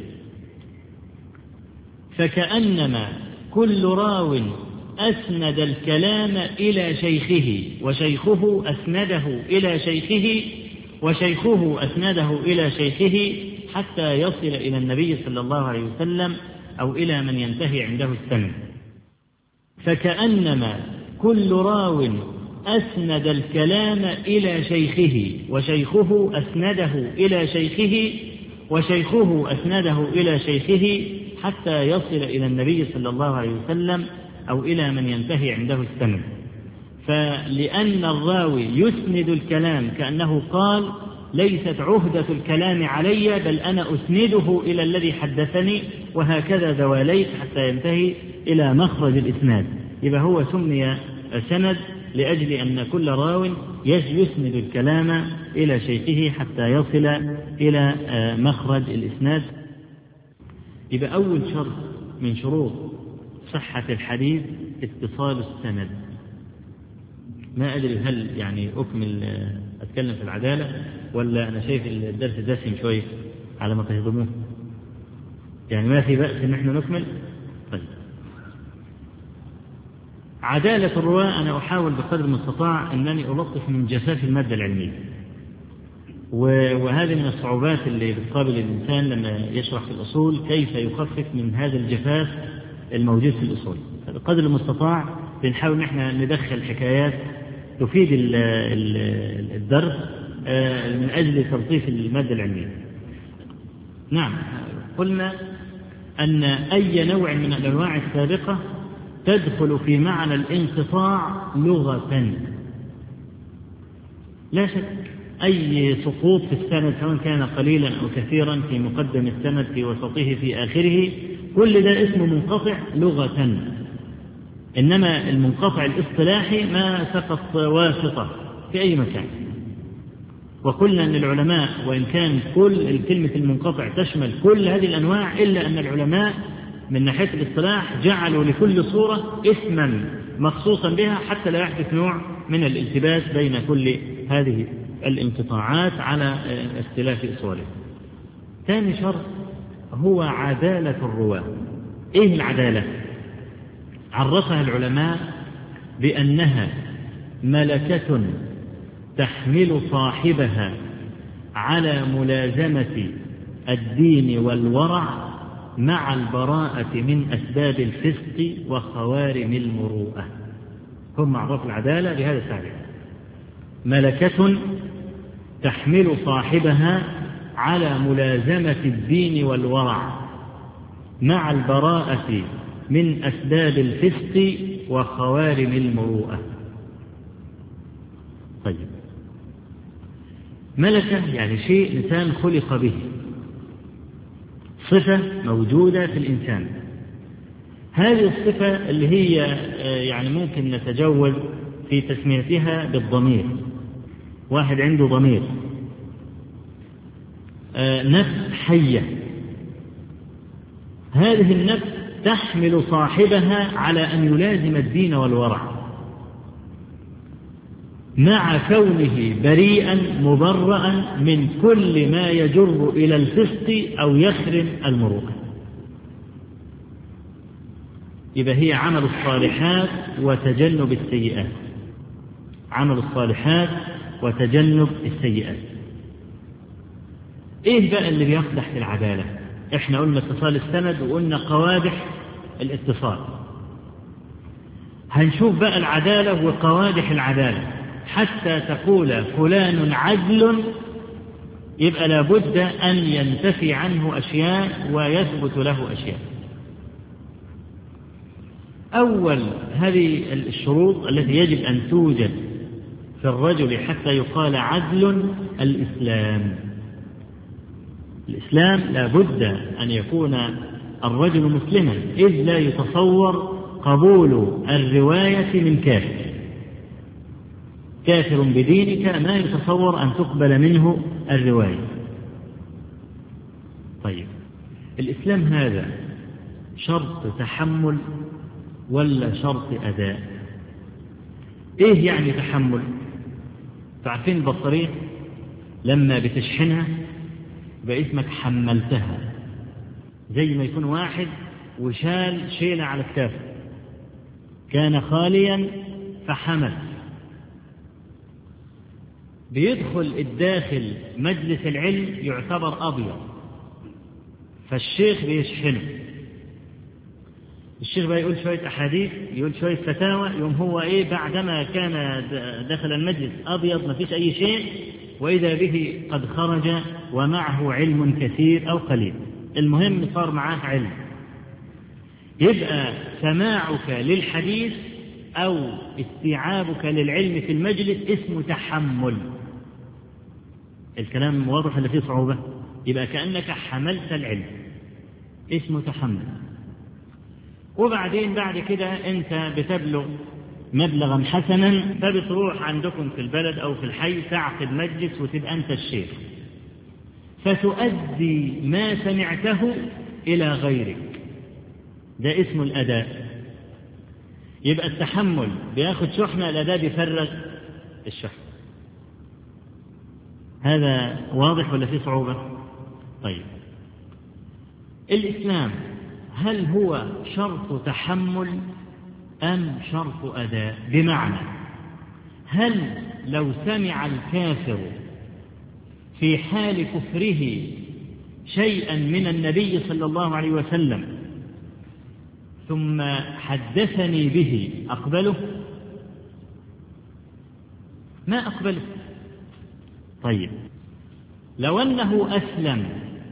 فكأنما كل راو أسند الكلام إلى شيخه وشيخه أسنده إلى شيخه وشيخه أسنده إلى شيخه حتى يصل إلى النبي صلى الله عليه وسلم أو إلى من ينتهي عنده السند. فكأنما كل راو أسند الكلام إلى شيخه وشيخه أسنده إلى شيخه وشيخه أسنده إلى شيخه حتى يصل إلى النبي صلى الله عليه وسلم أو إلى من ينتهي عنده السند. فلأن الراوي يسند الكلام كأنه قال ليست عهدة الكلام علي بل أنا أسنده إلى الذي حدثني، وهكذا دواليت حتى ينتهي إلى مخرج الإسناد. يبقى هو سمي سند لأجل أن كل راو يسند الكلام إلى شيخه حتى يصل إلى مخرج الإسناد. يبقى أول شرط من شروط صحة الحديث اتصال السند. ما أدري هل يعني أكمل أتكلم في العدالة ولا أنا شايف الدرس دسم شوي على ما تهضموه، يعني ما في بأس إن احنا نكمل. طيب، عدالة الرواة أنا أحاول بقدر المستطاع أنني ألطف من جفاف المادة العلمية، وهذه من الصعوبات اللي بتقابل الإنسان لما يشرح في الأصول، كيف يخفف من هذا الجفاف الموجود في الأصول. بقدر المستطاع بنحاول نحن ندخل حكايات تفيد الدرس من أجل تلطيف المادة العلمية. نعم، قلنا أن أي نوع من الأنواع السابقة تدخل في معنى الانقطاع لغة. لا شك أي سقوط في السند سواء كان قليلا أو كثيرا، في مقدم السند في وسطه في آخره، كل ده اسمه منقطع لغة. إنما المنقطع الاصطلاحي ما سقط واسطة في أي مكان. وقلنا أن العلماء وإن كان كل كلمة المنقطع تشمل كل هذه الأنواع، إلا أن العلماء من ناحية الاصطلاح جعلوا لكل صورة اسما مخصوصا بها حتى لا يحدث نوع من الالتباس بين كل هذه الانقطاعات على اختلاف أصوله. ثاني شرط هو عدالة الرواة. إيه العدالة؟ عرفها العلماء بأنها ملكة تحمل صاحبها على ملازمة الدين والورع مع البراءة من أسباب الفسق وخوارم المروءة. هم عرفوا العدالة بهذا التعريف: ملكة تحمل صاحبها على ملازمة الدين والورع مع البراءة من أسباب الفسق وخوارم المروءة. طيب، ملكة يعني شيء إنسان خلق به، صفة موجودة في الإنسان. هذه الصفة اللي هي يعني ممكن نتجوز في تسميتها بالضمير. واحد عنده ضمير، نفس حية، هذه النفس تحمل صاحبها على أن يلازم الدين والورع مع كونه بريئا مبرأ من كل ما يجر إلى الفسق أو يخرم المروءة. يبقى هي عمل الصالحات وتجنب السيئات، عمل الصالحات وتجنب السيئات. إيه بقى اللي بيقدح في العدالة؟ إحنا قلنا اتصال السند وقلنا قوادح الاتصال. هنشوف بقى العدالة وقوادح العدالة. حتى تقول فلان عدل يبقى لابد أن ينتفي عنه أشياء ويثبت له أشياء. أول هذه الشروط التي يجب أن توجد في الرجل حتى يقال عدل: الإسلام. الإسلام لابد أن يكون الرجل مسلما، إذ لا يتصور قبول الرواية من كافر. كافر بدينك ما يتصور أن تقبل منه الرواية. طيب، الإسلام هذا شرط تحمل ولا شرط أداء؟ إيه يعني تحمل؟ تعرفين البطارية لما بتشحنها يبقى اسمك حملتها، زي ما يكون واحد وشال شيلة على الكتاف، كان خاليا فحمل. بيدخل الداخل مجلس العلم يعتبر أبيض، فالشيخ بيشحنه. الشيخ بقى يقول شوية أحاديث، يقول شوية فتاوى، يوم هو إيه بعدما كان دخل المجلس أبيض ما فيش أي شيء، وإذا به قد خرج ومعه علم كثير أو قليل، المهم صار معاه علم. يبقى سماعك للحديث أو استيعابك للعلم في المجلس اسمه تحمل. الكلام واضح ولا فيه صعوبة؟ يبقى كأنك حملت العلم، اسمه تحمل. وبعدين بعد كده أنت بتبلغ مبلغا حسنا، فبتروح عندكم في البلد أو في الحي تعقد مجلس وتبقى أنت الشيخ، فتؤدي ما سمعته إلى غيرك، ده اسمه الأداء. يبقى التحمل بياخد شحنة، الأداء بيفرغ الشحنة. هذا واضح ولا فيه صعوبة؟ طيب، الإسلام هل هو شرط تحمل أم شرط أداء؟ بمعنى هل لو سمع الكافر في حال كفره شيئا من النبي صلى الله عليه وسلم ثم حدثني به أقبله؟ ما أقبله. طيب، لو أنه أسلم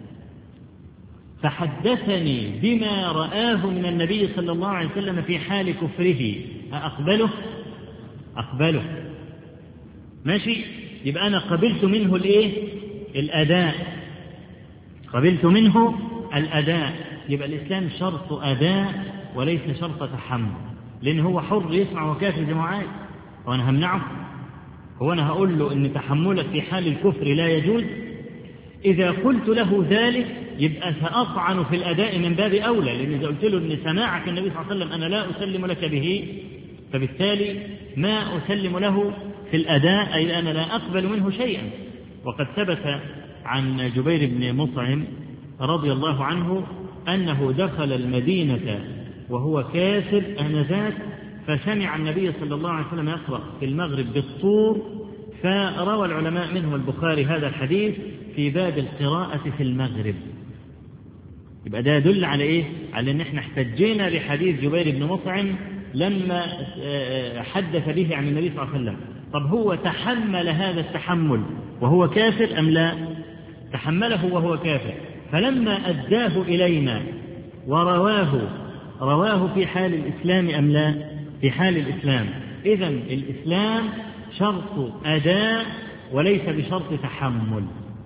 فحدثني بما رآه من النبي صلى الله عليه وسلم في حال كفره، أقبله؟ أقبله. ماشي، يبقى أنا قبلت منه الإيه؟ الأداء، قبلت منه الأداء. يبقى الإسلام شرط أداء وليس شرط تحمل، لأن هو حر يسمع وكافر زي ما عايز، وأنا همنعه؟ هو أنا هقول له إن تحملك في حال الكفر لا يجوز؟ إذا قلت له ذلك يبقى سأطعن في الأداء من باب أولى، لأن إذا قلت له إن سماعك النبي صلى الله عليه وسلم أنا لا أسلم لك به، فبالتالي ما أسلم له في الأداء أي أنا لا أقبل منه شيئا. وقد ثبت عن جبير بن مطعم رضي الله عنه أنه دخل المدينة وهو كافر آنذاك، فسمع النبي صلى الله عليه وسلم يقرأ في المغرب بالطور، فروى العلماء منهم البخاري هذا الحديث في باب القراءة في المغرب. يبقى ده يدل على إيه؟ على أن احنا احتجينا بحديث جبير بن مطعم لما حدث به عن النبي صلى الله عليه وسلم. طب هو تحمل هذا التحمل وهو كافر أم لا؟ تحمله وهو كافر، فلما أداه إلينا رواه في حال الإسلام أم لا؟ في حال الإسلام. إذن الإسلام شرط أداء وليس بشرط تحمل.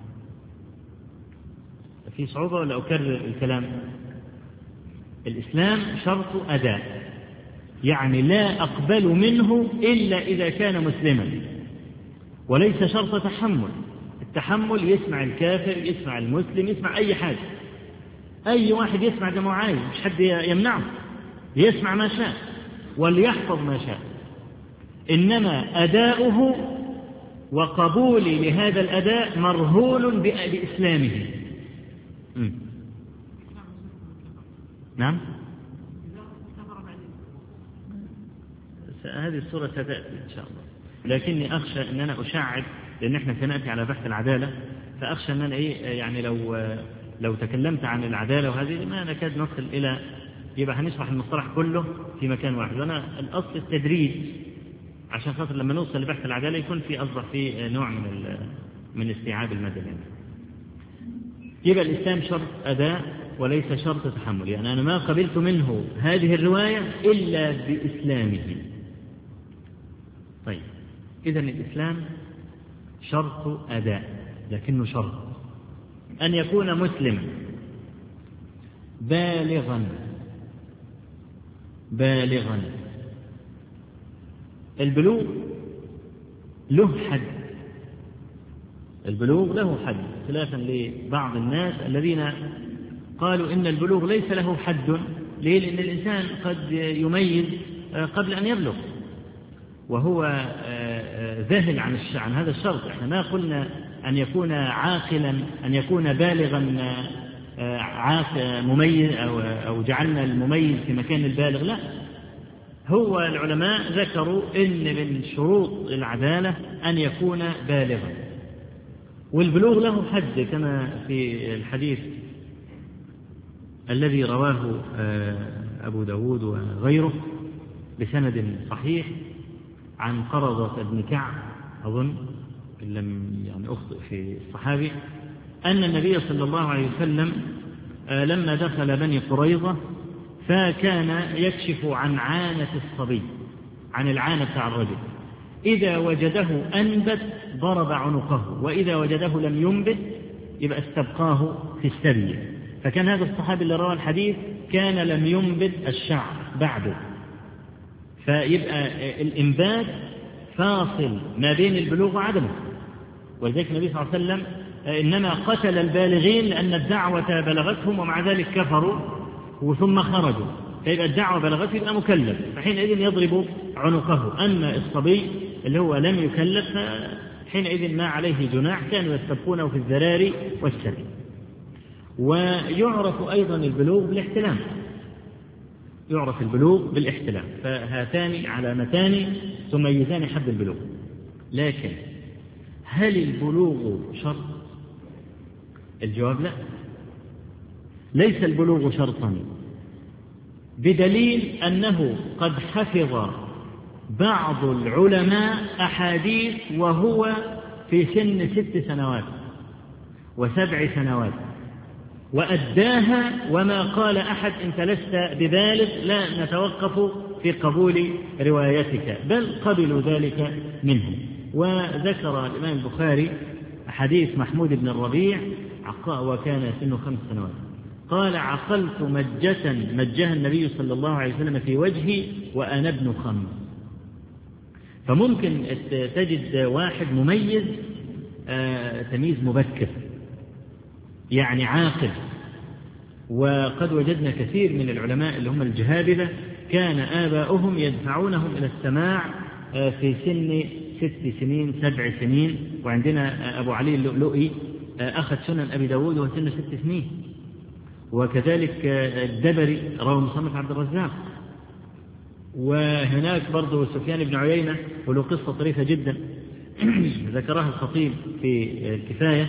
في صعوبة ولا أكرر الكلام؟ الإسلام شرط أداء، يعني لا أقبل منه إلا إذا كان مسلما، وليس شرط تحمل. التحمل يسمع الكافر، يسمع المسلم، يسمع أي حاجة، أي واحد يسمع ده معاي، مش حد يمنعه، يسمع ما شاء وليحفظ ما شاء. إنما أداؤه وقبولي لهذا الأداء مرهون بإسلامه. نعم، هذه الصورة ستأتي إن شاء الله، لكني أخشى أن أنا أشعب، لأن احنا سنأتي على بحث العدالة، فأخشى أن أنا يعني لو تكلمت عن العدالة وهذه ما نكاد نصل إلى، يبقى هنشرح المصطلح كله في مكان واحد. وأنا الأصل التدريج عشان خاطر لما نوصل لبحث العدالة يكون في أصبح في نوع من استيعاب المدني. يبقى الإسلام شرط أداء وليس شرط تحمل، يعني أنا ما قبلت منه هذه الرواية إلا بإسلامه. طيب، إذن الإسلام شرط أداء، لكنه شرط أن يكون مسلما بالغا. البلوغ له حد، البلوغ له حد، خلافا لبعض الناس الذين قالوا إن البلوغ ليس له حد. ليه؟ لأن الإنسان قد يميز قبل أن يبلغ، وهو ذاهل عن هذا الشرط. احنا ما قلنا أن يكون عاقلا، أن يكون بالغا مميز أو جعلنا المميز في مكان البالغ، لا. هو العلماء ذكروا إن من شروط العدالة أن يكون بالغا، والبلوغ له حد كما في الحديث الذي رواه أبو داود وغيره بسند صحيح عن قرظة بن كعب، أظن إن لم يعني أخطئ في الصحابي، أن النبي صلى الله عليه وسلم لما دخل بني قريظة فكان يكشف عن عانة الصبي، عن العانة بتاع الرجل، إذا وجده أنبت ضرب عنقه، وإذا وجده لم ينبت يبقى استبقاه في السبي. فكان هذا الصحابي اللي روى الحديث كان لم ينبت الشعر بعده، فيبقى الإنبات فاصل ما بين البلوغ وعدمه. ولذلك النبي صلى الله عليه وسلم إنما قتل البالغين لأن الدعوة بلغتهم ومع ذلك كفروا ثم خرجوا، فيبقى الدعوة بلغته يبقى مكلف، فحينئذ يضرب عنقه. أما الصبي اللي هو لم يكلف حينئذ ما عليه جناح، كانوا يستبقونه في الذراري والسبي. ويعرف أيضا البلوغ بالاحتلام، يعرف البلوغ بالاحتلام، فهاتان علامتان تميزان حد البلوغ. لكن هل البلوغ شرط؟ الجواب لا، ليس البلوغ شرطا، بدليل أنه قد حفظ بعض العلماء أحاديث وهو في سن 6 سنوات و7 سنوات وأداها، وما قال أحد أنت لست ببالغ، لا نتوقف في قبول روايتك، بل قبلوا ذلك منه. وذكر الإمام البخاري حديث محمود بن الربيع وكان سنه 5 سنوات، قال عقلت مجها النبي صلى الله عليه وسلم في وجهي وأنا ابن 5. فممكن تجد واحد مميز تمييز مبكر يعني عاقل. وقد وجدنا كثير من العلماء اللي هم الجهابذة كان آباؤهم يدفعونهم إلى السماع في سن 6 سنين 7 سنين. وعندنا أبو علي اللؤلؤي أخذ سنن أبي داود وهو سنه 6 سنين. وكذلك الدبري روى مصنف عبد الرزاق. وهناك برضه سفيان بن عيينة وله قصة طريفة جدا ذكرها الخطيب في الكفاية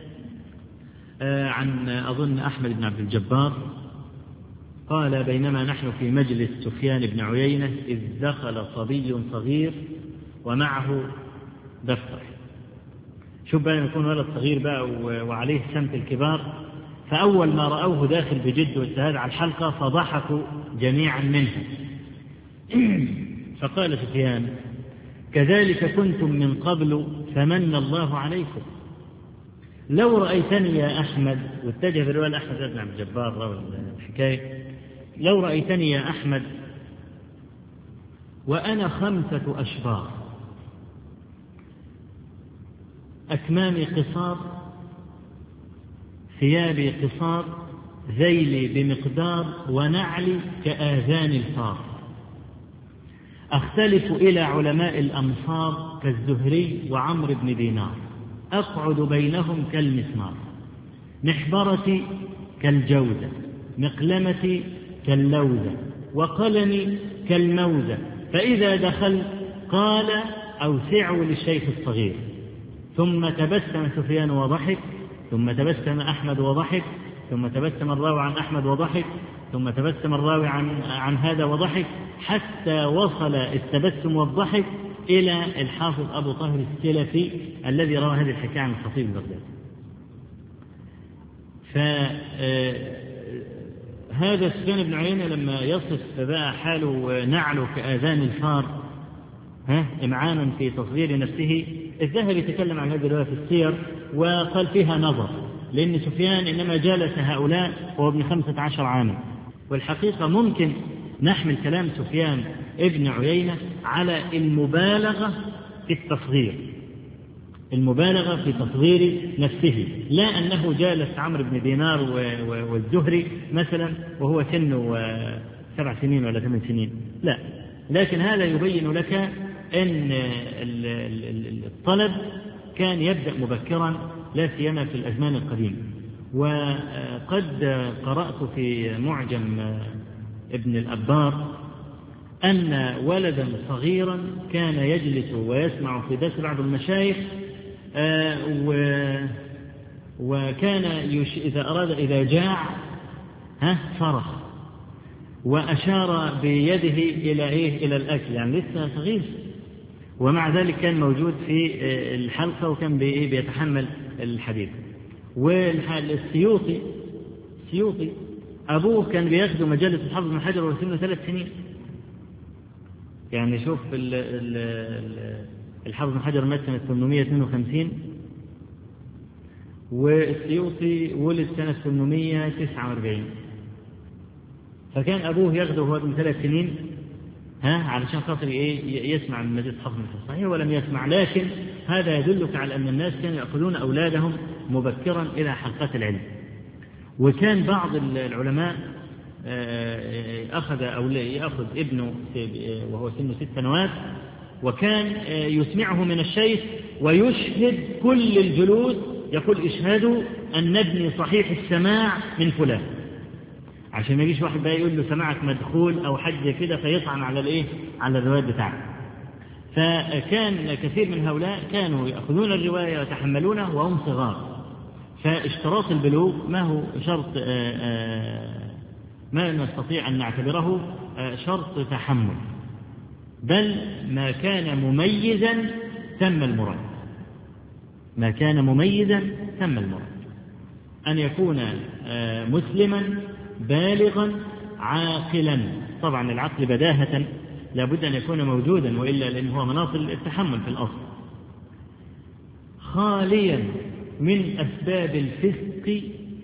عن أظن أحمد بن عبد الجبار قال: بينما نحن في مجلس سفيان بن عيينة إذ دخل صبي صغير ومعه دفتر. شوف بقى يكون ولد صغير بقى وعليه سمت الكبار، فأول ما رأوه داخل بجد واجتهاد على الحلقة فضحكوا جميعا منه. فقال سفيان: كذلك كنتم من قبل فمن الله عليكم. لو رأيتني يا أحمد، واتجه بالرواية أحمد بن عبد الجبار روى الحكاية، لو رأيتني يا أحمد وأنا 5 أشبار أكمامي قصار ثيابي قصار ذيلي بمقدار ونعلي كآذان الفار، أختلف إلى علماء الأمصار كالزهري وعمرو بن دينار، أقعد بينهم كالمسمار، محبرتي كالجوزة، مقلمتي كاللوزة، وقلمي كالموزة، فإذا دخلت قال: أوسعوا للشيخ الصغير. ثم تبسم سفيان وضحك، ثم تبسم أحمد وضحك، ثم تبسم الراوي عن أحمد وضحك، ثم تبسم الراوي عن هذا وضحك، حتى وصل التبسم والضحك إلى الحافظ أبو طاهر السلفي الذي روى هذه الحكاية عن الخطيب البغدادي. فهذا سفيان بن عيينة لما يصف بقى حاله نعله كآذان الفار إمعانا في تصغير نفسه، الذهبي يتكلم عن هذه الرواية في السير وقال فيها نظر، لأن سفيان إنما جالس هؤلاء وهو ابن 15 عاما. والحقيقة ممكن نحمل كلام سفيان ابن عيينة على المبالغة في التصغير، المبالغة في تصغير نفسه، لا أنه جالس عمرو بن دينار والزهري مثلا وهو سنه 7 سنين ولا 8 سنين، لا، لكن هذا يبين لك أن الطلب كان يبدأ مبكرا لا سيما في الأزمان القديمة. وقد قرأت في معجم ابن الأبار أن ولدا صغيرا كان يجلس ويسمع في درس بعض المشايخ، وكان إذا جاع صرخ وأشار بيده إلى الأكل، يعني لسه صغير، ومع ذلك كان موجود في الحلقة وكان بيتحمل الحديث. والسيوطي أبوه كان بياخده مجلس الحافظ بن حجر وهو سنه 3 سنين. يعني شوف الحافظ بن حجر مات سنة 852 والسيوطي ولد سنة 849، فكان أبوه ياخده وهو ابن 3 سنين علشان خاطر يسمع من مجلس حفظ الصحيح، ولم يسمع. لكن هذا يدلك على أن الناس كانوا يأخذون أولادهم مبكرا إلى حلقات العلم. وكان بعض العلماء يأخذ ابنه وهو سنه 6 سنوات، وكان يسمعه من الشيخ ويشهد كل الجلوس، يقول: اشهدوا أن ابني صحيح السماع من فلان، عشان ما يجيش واحد بقى يقول له سماعك مدخول أو حاجة كده فيطعن على الرواية بتاعته. فكان كثير من هؤلاء كانوا يأخذون الرواية ويتحملونها وهم صغار. فاشتراط البلوغ ما هو شرط ما نستطيع أن نعتبره شرط تحمل، بل ما كان مميزا تم المراد، ما كان مميزا تم المراد، أن يكون مسلما بالغا عاقلا. طبعا العقل بداهة لابد أن يكون موجودا، وإلا لأنه هو مناط التحمل في الأصل. خاليا من أسباب الفسق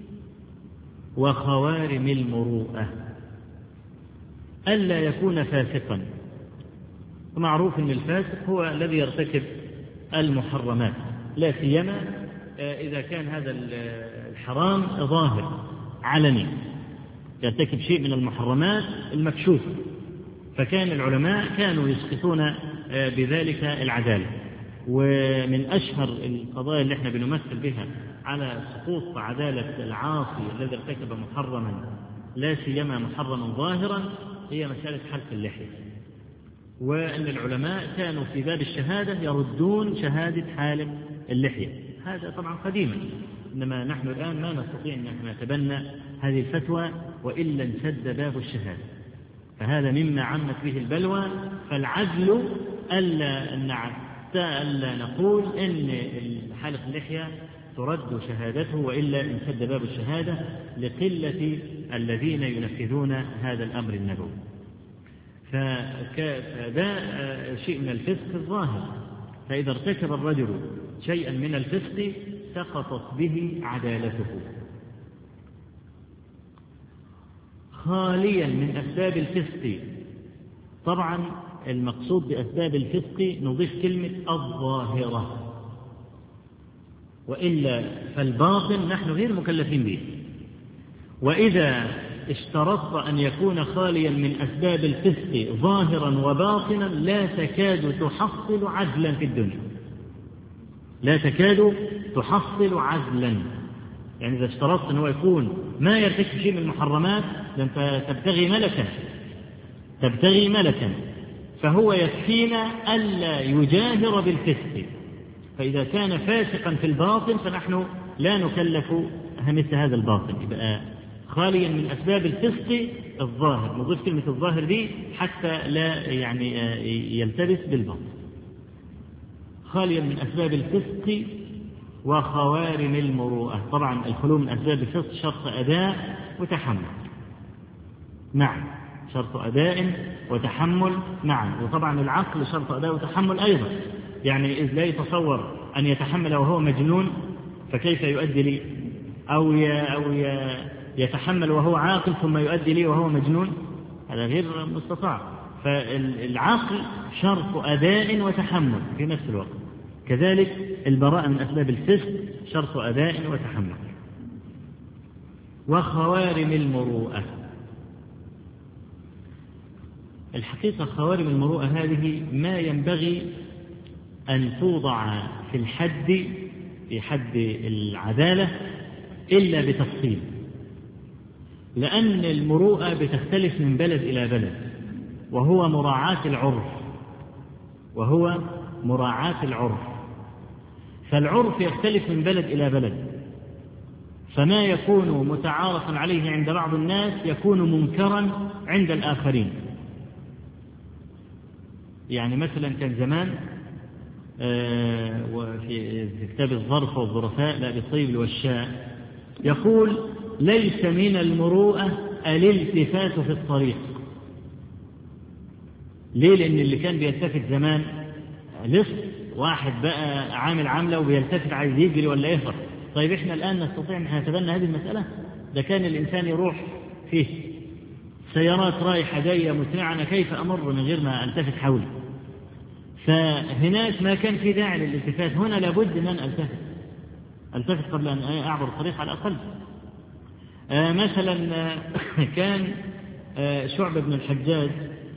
وخوارم المروءة، ألا يكون فاسقا. معروف أن الفاسق هو الذي يرتكب المحرمات، لا سيما إذا كان هذا الحرام ظاهر علني، يرتكب شيء من المحرمات المكشوفة. فكان العلماء كانوا يسقطون بذلك العدالة. ومن أشهر القضايا اللي احنا بنمثل بها على سقوط عدالة العاصي الذي ارتكب محرما لا سيما محرما ظاهرا هي مسألة حلق اللحية، وأن العلماء كانوا في باب الشهادة يردون شهادة حالق اللحية. هذا طبعا قديما، إنما نحن الآن ما نستطيع أن نتبنى هذه الفتوى وإلا انسد باب الشهادة، فهذا مما عمت به البلوى. فالعدل ألا نقول إن حالق اللحية ترد شهادته وإلا انسد باب الشهادة لقلة الذين ينفذون هذا الأمر النبوي. فده شيء من الفسق الظاهر، فإذا ارتكب الرجل شيئا من الفسق سقطت به عدالته. خاليا من أسباب الفسق، طبعا المقصود بأسباب الفسق نضيف كلمة الظاهرة، وإلا فالباطن نحن غير مكلفين به. وإذا اشترطت أن يكون خاليا من أسباب الفسق ظاهرا وباطنا لا تكاد تحصل عدلا في الدنيا، لا تكاد تحصل عدلا. يعني إذا اشترطت أنه يكون ما يرتكب شيء من المحرمات لأنت تبتغي ملكا، فهو يكفينا ألا يجاهر بالفسق. فإذا كان فاسقا في الباطن فنحن لا نكلف مثل هذا الباطن، يبقى خاليا من أسباب الفسق الظاهر، نضيف كلمة الظاهر دي حتى لا يعني يلتبس بالباطن. خاليا من أسباب الفسق وخوارم المروءة. طبعا الخلو من أسباب الفسق شرط أداء وتحمل معا، شرط أداء وتحمل معا. وطبعا العقل شرط أداء وتحمل أيضا، يعني إذ لا يتصور أن يتحمل وهو مجنون فكيف يؤدي لي، أو يتحمل وهو عاقل ثم يؤدي لي وهو مجنون، هذا غير مستطاع. فالعقل شرط أداء وتحمل في نفس الوقت. كذلك البراءة من أسباب الفسق شرط أداء وتحمل. وخوارم المروءة، الحقيقة خوارم المروءة هذه ما ينبغي أن توضع في الحد، في حد العدالة، إلا بتفصيل، لأن المروءة بتختلف من بلد إلى بلد، وهو مراعاة العرف. فالعرف يختلف من بلد إلى بلد، فما يكون متعارفا عليه عند بعض الناس يكون منكرا عند الآخرين. يعني مثلا كان زمان وفي كتاب الظرف والظرفاء لأبي الطيب الوشاء يقول: ليس من المروءة الالتفات في الطريق. ليه؟ لأن اللي كان بيلتفت زمان لص واحد بقى عامل عاملة وبيلتفت عايز يجري ولا يهرب. طيب احنا الآن نستطيع أن نتبنى هذه المسألة؟ ده كان الإنسان يروح فيه سيارات رايحة جاية مسرعة، كيف أمر من غير ما ألتفت حولي؟ فهناك ما كان في داعي للالتفات، هنا لابد من ألتفت قبل أن أعبر الطريق على الأقل. مثلا كان شعبة بن الحجاج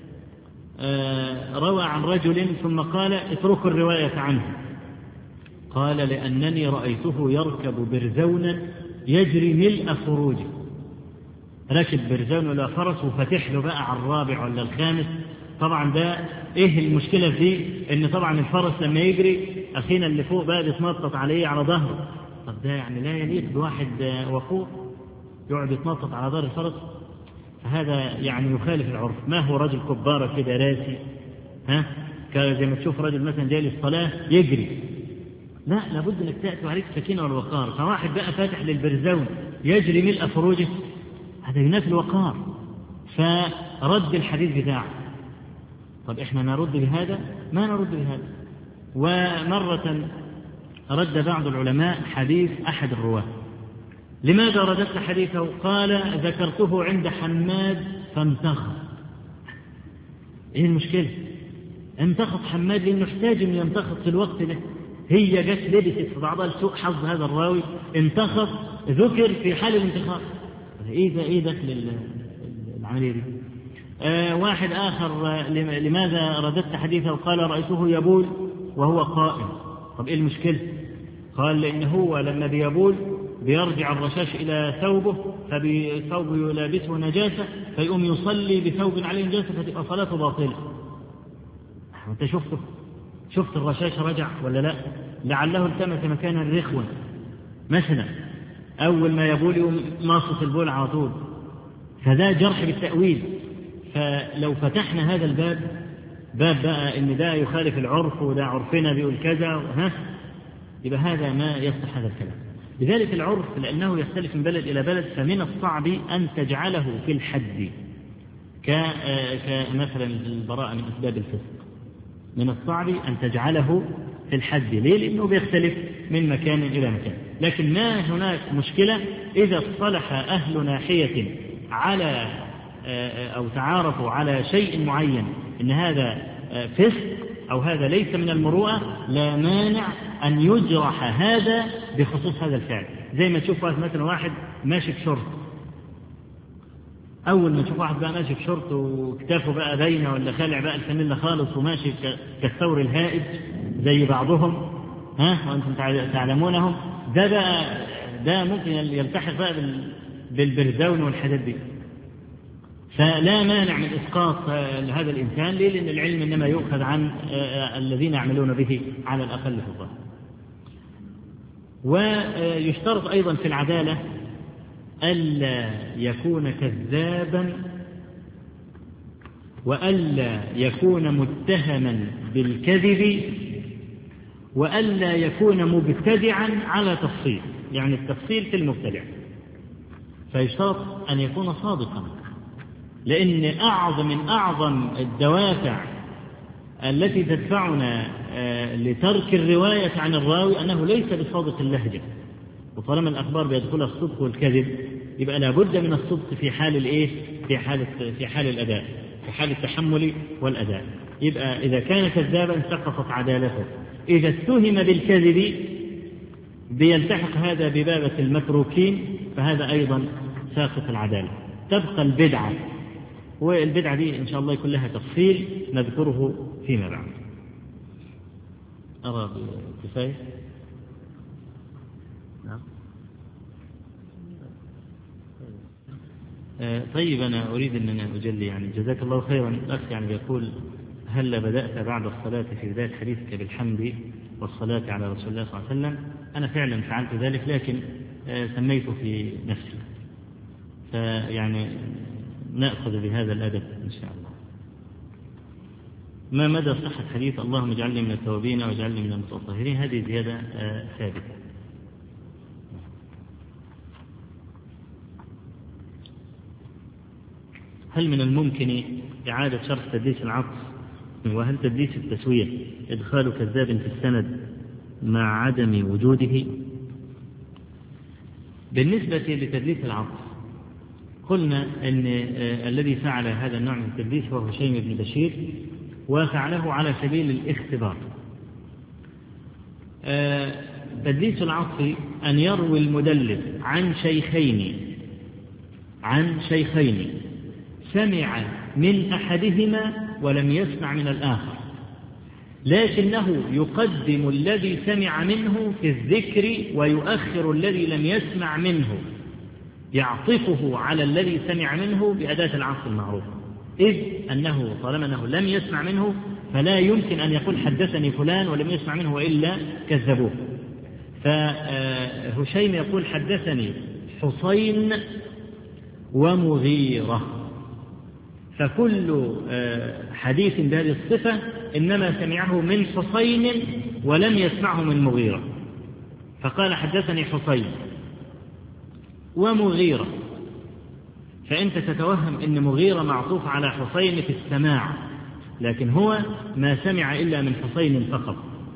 روى عن رجل ثم قال: اتركوا الرواية عنه. قال: لأنني رأيته يركب برزونا يجري ملء فروجه. ركب برزون ولا فرس وفتح له بقى على الرابع ولا الخامس. طبعا ده ايه المشكلة فيه؟ ان طبعا الفرس لما يجري اخينا اللي فوق بقى بيتنطط عليه على ظهره. طب ده يعني لا يليق بواحد وقور يقعد يتنطط على ظهر الفرس، فهذا يعني يخالف العرف. ما هو رجل كبارة كده راسي، زي ما تشوف رجل مثلا جاي للصلاة يجري، لا، لابد انك تأتي عليك السكينة والوقار. فواحد بقى فاتح للبرزون يجري ملء فروجه، هذا ينافي الوقار، فرد الحديث بتاعه. طب احنا نرد بهذا؟ ما نرد بهذا. ومرة رد بعض العلماء حديث أحد الرواة. لماذا رددت حديثه؟ قال: ذكرته عند حماد فانتخط. ايه المشكلة؟ انتخط حماد لأنه احتاج أن ينتخط في الوقت ده. هي جت لبست في بعضها لسوء حظ هذا الراوي، انتخط ذكر في حال الانتخاط. ايه دخل العملية دي؟ واحد آخر: لماذا رددت حديثه؟ قال: رأيته يبول وهو قائم. طب إيه المشكلة؟ قال لأن هو لما بيبول بيرجع الرشاش إلى ثوبه، فبثوبه يلابسه نجاسة، فيقوم يصلي بثوب عليه نجاسة، فتبقى صلاته باطلة. أنت شفت الرشاش رجع ولا لا؟ لعله التمس مكانا رخوا مثلا، أول ما يبول يقوم ماصص البول على طول، فده جرح بالتأويل. فلو فتحنا هذا الباب بقى إن ده يخالف العرف وده عرفنا بيقول كذا، يبقى هذا ما يصح هذا الكلام. لذلك العرف لأنه يختلف من بلد إلى بلد، فمن الصعب أن تجعله في الحد كمثلا البراءة من أسباب الفسق، من الصعب أن تجعله في الحد. ليه؟ لأنه بيختلف من مكان إلى مكان. لكن ما هناك مشكلة إذا اصطلح أهل ناحية على أو تعارفوا على شيء معين إن هذا فسق أو هذا ليس من المروءة، لا مانع أن يجرح هذا بخصوص هذا الفعل. زي ما تشوف مثلا واحد ماشي بشرط، أول ما تشوف واحد بقى ماشي بشرط وكتافه بقى باينة ولا خالع بقى الفانيلا خالص وماشي كالثور الهائج زي بعضهم، وأنتم تعلمونهم، ده ممكن يلتحق بقى بالبرزاون والحاجات دي. فلا مانع من إسقاط هذا الإنسان. ليه؟ لأن العلم إنما يؤخذ عن الذين يعملون به على الأقل في الظاهر. ويشترط أيضا في العدالة ألا يكون كذابا، وألا يكون متهما بالكذب، وألا يكون مبتدعا على تفصيل، يعني التفصيل في المبتدع. فيشترط أن يكون صادقا، لأن من أعظم الدوافع التي تدفعنا لترك الرواية عن الراوي أنه ليس بصادق اللهجة. وطالما الأخبار بيدخلها الصدق والكذب، يبقى لابد من الصدق في حال الإيه؟ في حال الأداء، في حال التحمل والأداء. يبقى إذا كان كذابا سقطت عدالته. إذا اتهم بالكذب بيلتحق هذا ببابة المتروكين، فهذا أيضا ساقط العدالة. تبقى البدعة، والبدعة دي إن شاء الله يكون لها تفصيل نذكره فيما بعد. أرى كفاية؟ نعم. طيب أنا أريد أن أنا أجلي، يعني جزاك الله خيرا. الأخ يعني بيقول: هل بدأت بعد الصلاة في بداية حديثك بالحمد والصلاة على رسول الله صلى الله عليه وسلم؟ أنا فعلا فعلت ذلك، لكن سميت في نفسي، فيعني نأخذ بهذا الأدب إن شاء الله. ما مدى صحة حديث اللهم اجعلني من التوابين واجعلني من المتطهرين؟ هذه زيادة ثابتة. هل من الممكن إعادة شرح تدليس العطف؟ وهل تدليس التسوية إدخال كذاب في السند مع عدم وجوده؟ بالنسبة لتدليس العطف قلنا أن الذي فعل هذا النوع من التدليس هو هشيم بن بشير، وفعله على سبيل الاختبار. تدليس العطف أن يروي المدلس عن شيخين سمع من أحدهما ولم يسمع من الآخر، لكنه يقدم الذي سمع منه في الذكر ويؤخر الذي لم يسمع منه، يعطفه على الذي سمع منه بأداة العطف المعروفة. إذ أنه طالما أنه لم يسمع منه فلا يمكن أن يقول حدثني فلان ولم يسمع منه وإلا كذبوه. فهشيم يقول حدثني حسين ومغيرة، فكل حديث بهذه الصفة إنما سمعه من حسين ولم يسمعه من مغيرة، فقال حدثني حسين ومغيرة، فأنت تتوهم أن مغيرة معطوف على حسين في السماع، لكن هو ما سمع إلا من حسين فقط.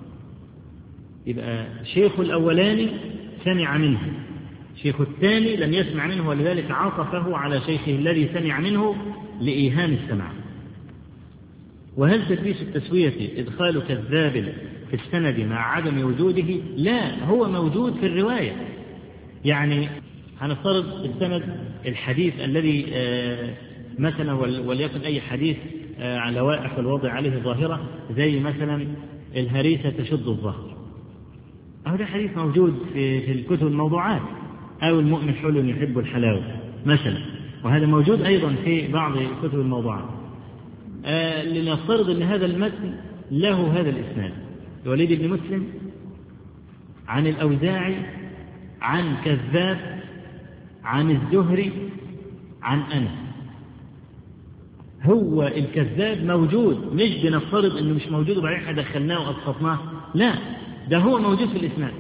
يبقى شيخ الأولاني سمع منه، شيخ الثاني لم يسمع منه، ولذلك عطفه على شيخه الذي سمع منه لإيهام السمع. وهل تدليس التسوية إدخال كذاب في السند مع عدم وجوده؟ لا، هو موجود في الرواية. يعني هنفترض السند الحديث الذي مثلا وليكن أي حديث على لوائح الوضع عليه ظاهرة، زي مثلا الهريسة تشد الظهر، أو ده حديث موجود في الكتب الموضوعات، أو المؤمن حلو يحب الحلاوة مثلا، وهذا موجود أيضا في بعض كتب الموضوعات. لنفترض أن هذا المتن له هذا الإسناد: الوليد بن مسلم عن الأوزاعي عن كذاب عن الزهري عن أنس. هو الكذاب موجود، مش بنفترض أنه مش موجود وبعدين احنا دخلناه وأسقطناه، لا، ده هو موجود في الإسناد.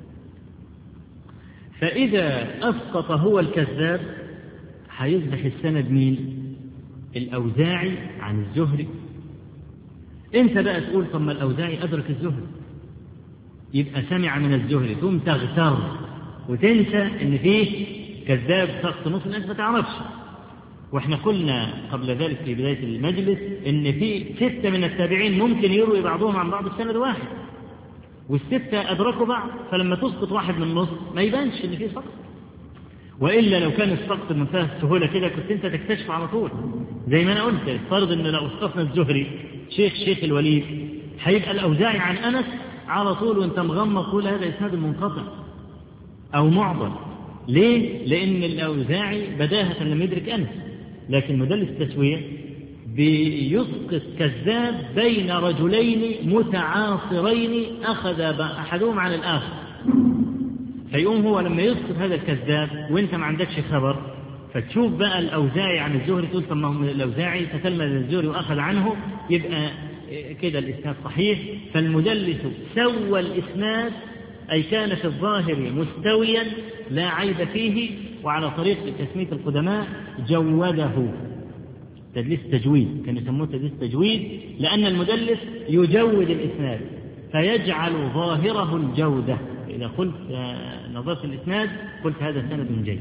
فإذا أسقط هو الكذاب هيصبح السند مين؟ الأوزاعي عن الزهري. انت بقى تقول طب ما الأوزاعي أدرك الزهري، يبقى سمع من الزهري، ثم تغتر وتنسى ان فيه كذاب سقط نص الناس ما تعرفش. واحنا قلنا قبل ذلك في بداية المجلس ان في 6 من التابعين ممكن يروي بعضهم عن بعض السند واحد، وال6 أدركوا بعض، فلما تسقط واحد من النص ما يبانش ان فيه سقط. وإلا لو كان السقط بمنتهى السهولة كده كنت انت تكتشف على طول. زي ما انا قلت، افترض ان لو اسقطنا الزهري شيخ الوليد، هيبقى الأوزاعي عن أنس على طول وانت مغمض تقول هذا إسناد منقطع أو معضل. ليه؟ لأن الأوزاعي بداهة لم يدرك أنس، لكن مدلس التسوية بيسقط كذاب بين رجلين متعاصرين أخذ أحدهم عن الآخر، فيقوم هو لما يسقط هذا الكذاب وانت ما عندكش خبر، فتشوف بقى الأوزاعي عن الزهري تقول طب ما هو الأوزاعي تتلمذ الزهري وأخذ عنه، يبقى كده الإسناد صحيح. فالمدلس سوى الإسناد، أي كان في الظاهر مستويا لا عيب فيه، وعلى طريق تسمية القدماء جوده، تدليس تجويد، كانوا يسموه تدليس تجويد، لأن المدلس يجود الإسناد فيجعل ظاهره الجودة. إذا قلت نظرت الإسناد قلت هذا سند جيد.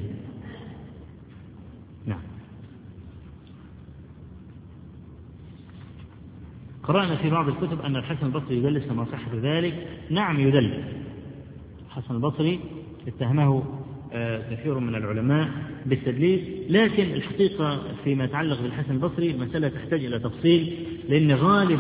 نعم. قرأنا في بعض الكتب أن الحسن البصري يدلس، كما صح ذلك. نعم يدلس. الحسن البصري اتهمه كثير من العلماء بالتدليس، لكن الحقيقة فيما يتعلق بالحسن البصري المسألة تحتاج إلى تفصيل، لأن غالب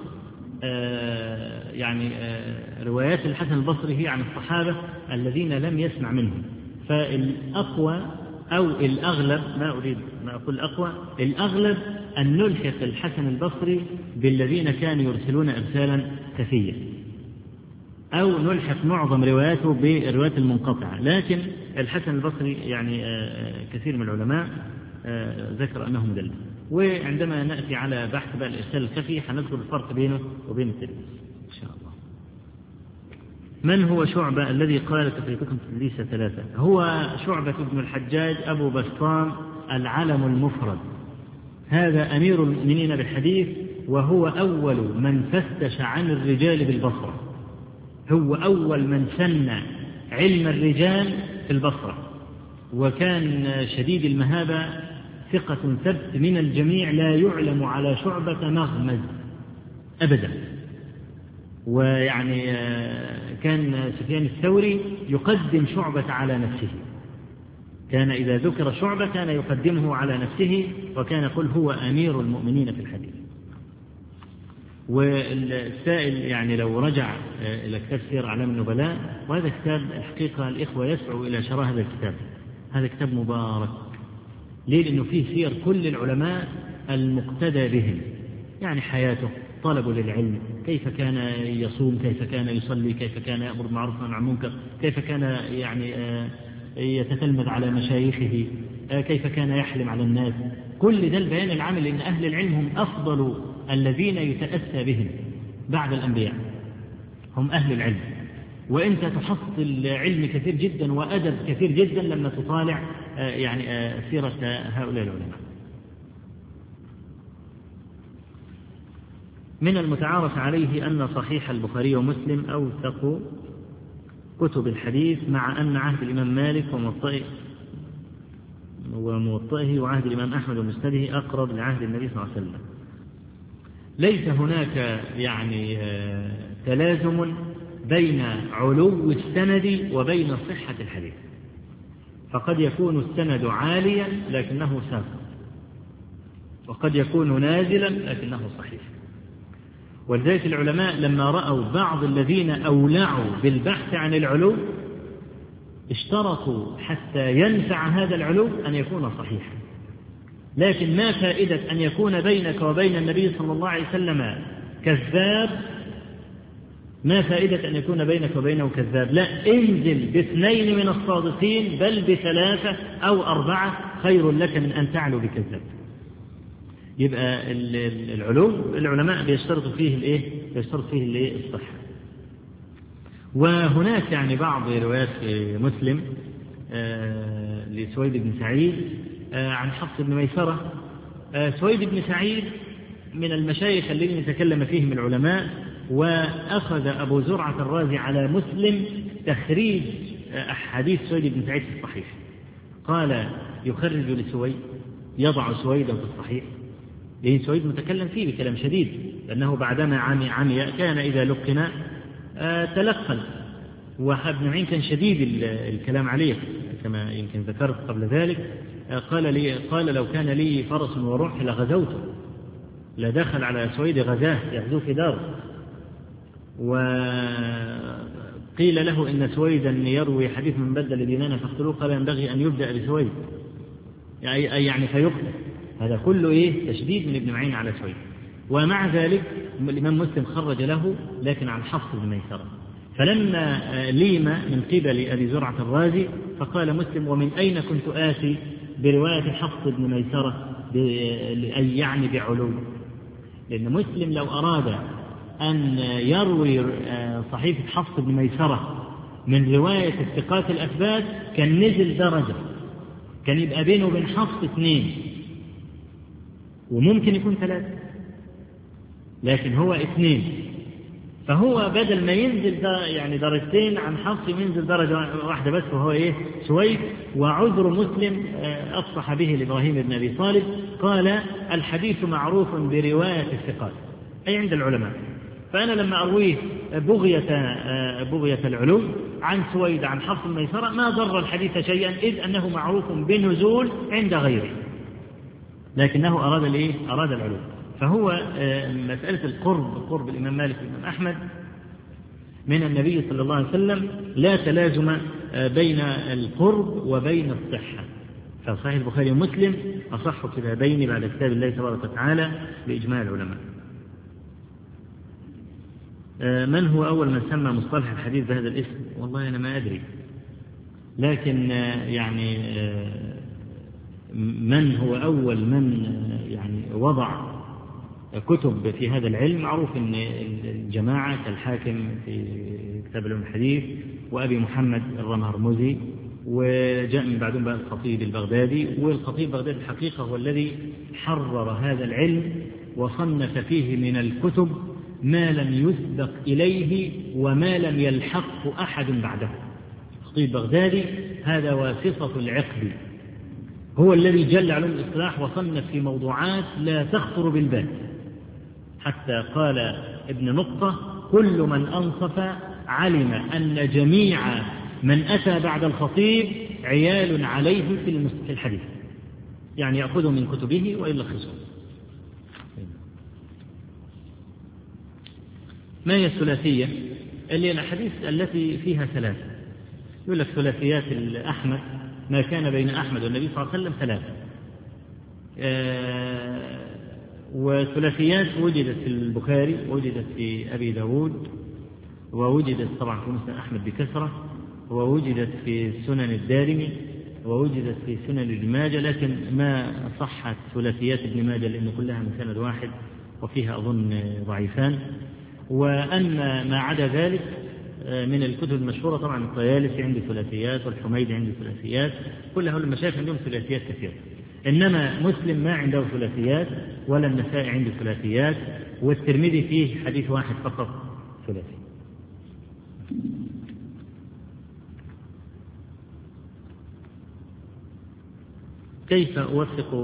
روايات الحسن البصري هي عن الصحابة الذين لم يسمع منهم. فالأقوى أو الأغلب، ما أقول الأقوى، الأغلب أن نلحق الحسن البصري بالذين كانوا يرسلون إرسالا خفيا، أو نلحق معظم رواياته بالروايات المنقطعة. لكن الحسن البصري كثير من العلماء ذكر أنه مدلس. وعندما نأتي على بحث بقى الإرسال الخفي هنذكر الفرق بينه وبين التدليس إن شاء الله. من هو شعبة الذي قال تفريقكم تدليس 3؟ هو شعبة بن الحجاج أبو بسطام العلم المفرد، هذا أمير المؤمنين بالحديث، وهو أول من فتش عن الرجال بالبصرة، هو أول من سن علم الرجال في البصرة، وكان شديد المهابة، ثقة ثبت من الجميع، لا يعلم على شعبة مغمز أبدا. كان سفيان الثوري يقدم شعبة على نفسه، كان إذا ذكر شعبة كان يقدمه على نفسه، وكان يقول هو أمير المؤمنين في الحديث. والسائل لو رجع إلى كتاب سير أعلام النبلاء، وهذا كتاب الحقيقة الإخوة يسعوا إلى شراء هذا الكتاب، هذا كتاب مبارك. ليه؟ لأنه فيه سير كل العلماء المقتدى بهم، حياته، طلبه للعلم، كيف كان يصوم، كيف كان يصلي، كيف كان يأمر بالمعروف والنهي عن المنكر، كيف كان يتتلمذ على مشايخه، كيف كان يحلم على الناس. كل ده البيان العام، لأن أهل العلم هم أفضل الذين يتأسى بهم بعد الأنبياء، هم أهل العلم. وأنت تحصل علم كثير جدا وأدب كثير جدا لما تطالع سيرة هؤلاء العلماء. من المتعارف عليه أن صحيح البخاري ومسلم أوثق كتب الحديث، مع أن عهد الإمام مالك وموطئه وعهد الإمام أحمد ومسنده أقرب لعهد النبي صلى الله عليه وسلم. ليس هناك تلازم بين علو السند وبين صحة الحديث، فقد يكون السند عاليا لكنه ساقط، وقد يكون نازلا لكنه صحيح. ولذلك العلماء لما رأوا بعض الذين أولعوا بالبحث عن العلو اشترطوا حتى ينفع هذا العلو أن يكون صحيحا. لكن ما فائدة أن يكون بينك وبين النبي صلى الله عليه وسلم كذاب؟ ما فائدة أن يكون بينك وبينه كذاب؟ لا، انزل باثنين من الصادقين بل بثلاثة أو أربعة خير لك من أن تعلو بكذاب. يبقى العلو العلماء بيشترطوا فيه الايه؟ بيشترطوا فيه الايه؟ الصحة. وهناك يعني بعض روايات مسلم لسويد بن سعيد عن حفص بن ميسرة. سويد بن سعيد من المشايخ الذين تكلم فيهم العلماء، وأخذ أبو زرعة الرازي على مسلم تخريج أحاديث سويد بن سعيد في الصحيح. قال يخرج لسويد، يضع سويدا في الصحيح، لأن سويد متكلم فيه بكلام شديد، لأنه بعدما عمي كان إذا لقن تلقن، وابن معين كان شديد الكلام عليه كما يمكن ذكرت قبل ذلك. قال لو كان لي فرس وروح لغزوته، لدخل على سويد غزاه يغزو في داره. وقيل له إن سويدا يروي حديث من بدل ديننا فاقتلوه، قال ينبغي أن يبدأ بسويد يعني فيقتل. هذا كله إيه؟ تشديد من ابن معين على سويد. ومع ذلك الإمام مسلم خرج له لكن عن حفص بن ميسرة. فلما ليم من قبل أبي زرعة الرازي فقال مسلم ومن أين كنت آتي برواية حفص بن ميسرة أي يعني بعلو؟ لأن مسلم لو أراد أن يروي صحيفة حفص بن ميسرة من رواية الثقات الأثبات كان نزل درجة، كان يبقى بينه وبين حفص 2 وممكن يكون 3، لكن هو 2. فهو بدل ما ينزل يعني درجتين عن حفص ينزل درجة واحدة بس، وهو إيه؟ سويد. وعذر مسلم أفصح به لإبراهيم بن أبي طالب، قال الحديث معروف برواية الثقات أي عند العلماء. فأنا لما أرويه بغية العلو عن سويد عن حفص الميسرة ما ضر الحديث شيئا، إذ أنه معروف بنزول عند غيره، لكنه أراد العلو. فهو مسألة قرب الإمام مالك والإمام أحمد من النبي صلى الله عليه وسلم لا تلازم بين القرب وبين الصحة. فصحيح البخاري ومسلم أصح كتابين بعد كتاب الله تبارك وتعالى بإجماع العلماء. من هو أول من سمى مصطلح الحديث بهذا الاسم؟ والله أنا ما أدري، لكن يعني من هو أول من يعني وضع كتب في هذا العلم معروف أن الجماعة كالحاكم في كتاب علوم الحديث، وأبي محمد الرمهرمزي، وجاء من بعدهم بقى الخطيب البغدادي. والخطيب البغدادي الحقيقة هو الذي حرر هذا العلم وصنف فيه من الكتب ما لم يسبق إليه وما لم يلحق أحد بعده. الخطيب البغدادي هذا واسطة العقد، هو الذي جل علوم الإصلاح وصنف في موضوعات لا تخطر بالبال، حتى قال ابن نقطة كل من أنصف علم أن جميع من أتى بعد الخطيب عيال عليه في الحديث، يعني يأخذ من كتبه ويلخصه. ما هي الثلاثية؟ اللي الأحاديث التي فيها 3. يقول لك ثلاثيات أحمد ما كان بين أحمد والنبي صلى الله عليه وسلم 3. وثلاثيات وجدت في البخاري، وجدت في أبي داود، ووجدت طبعا في مسند أحمد بكثرة، ووجدت في سنن الدارمي، ووجدت في سنن ابن ماجه، لكن ما صحت ثلاثيات ابن ماجه لأن كلها من سند واحد وفيها أظن ضعيفان. وأما ما عدا ذلك من الكتب المشهورة طبعا الطيالسي عنده ثلاثيات، والحميدي عنده ثلاثيات، كل هؤلاء المشايخ عندهم ثلاثيات كثيرة. إنما مسلم ما عنده ثلاثيات، ولا النسائي عنده ثلاثيات، والترمذي فيه حديث واحد فقط ثلاثي. كيف أوفق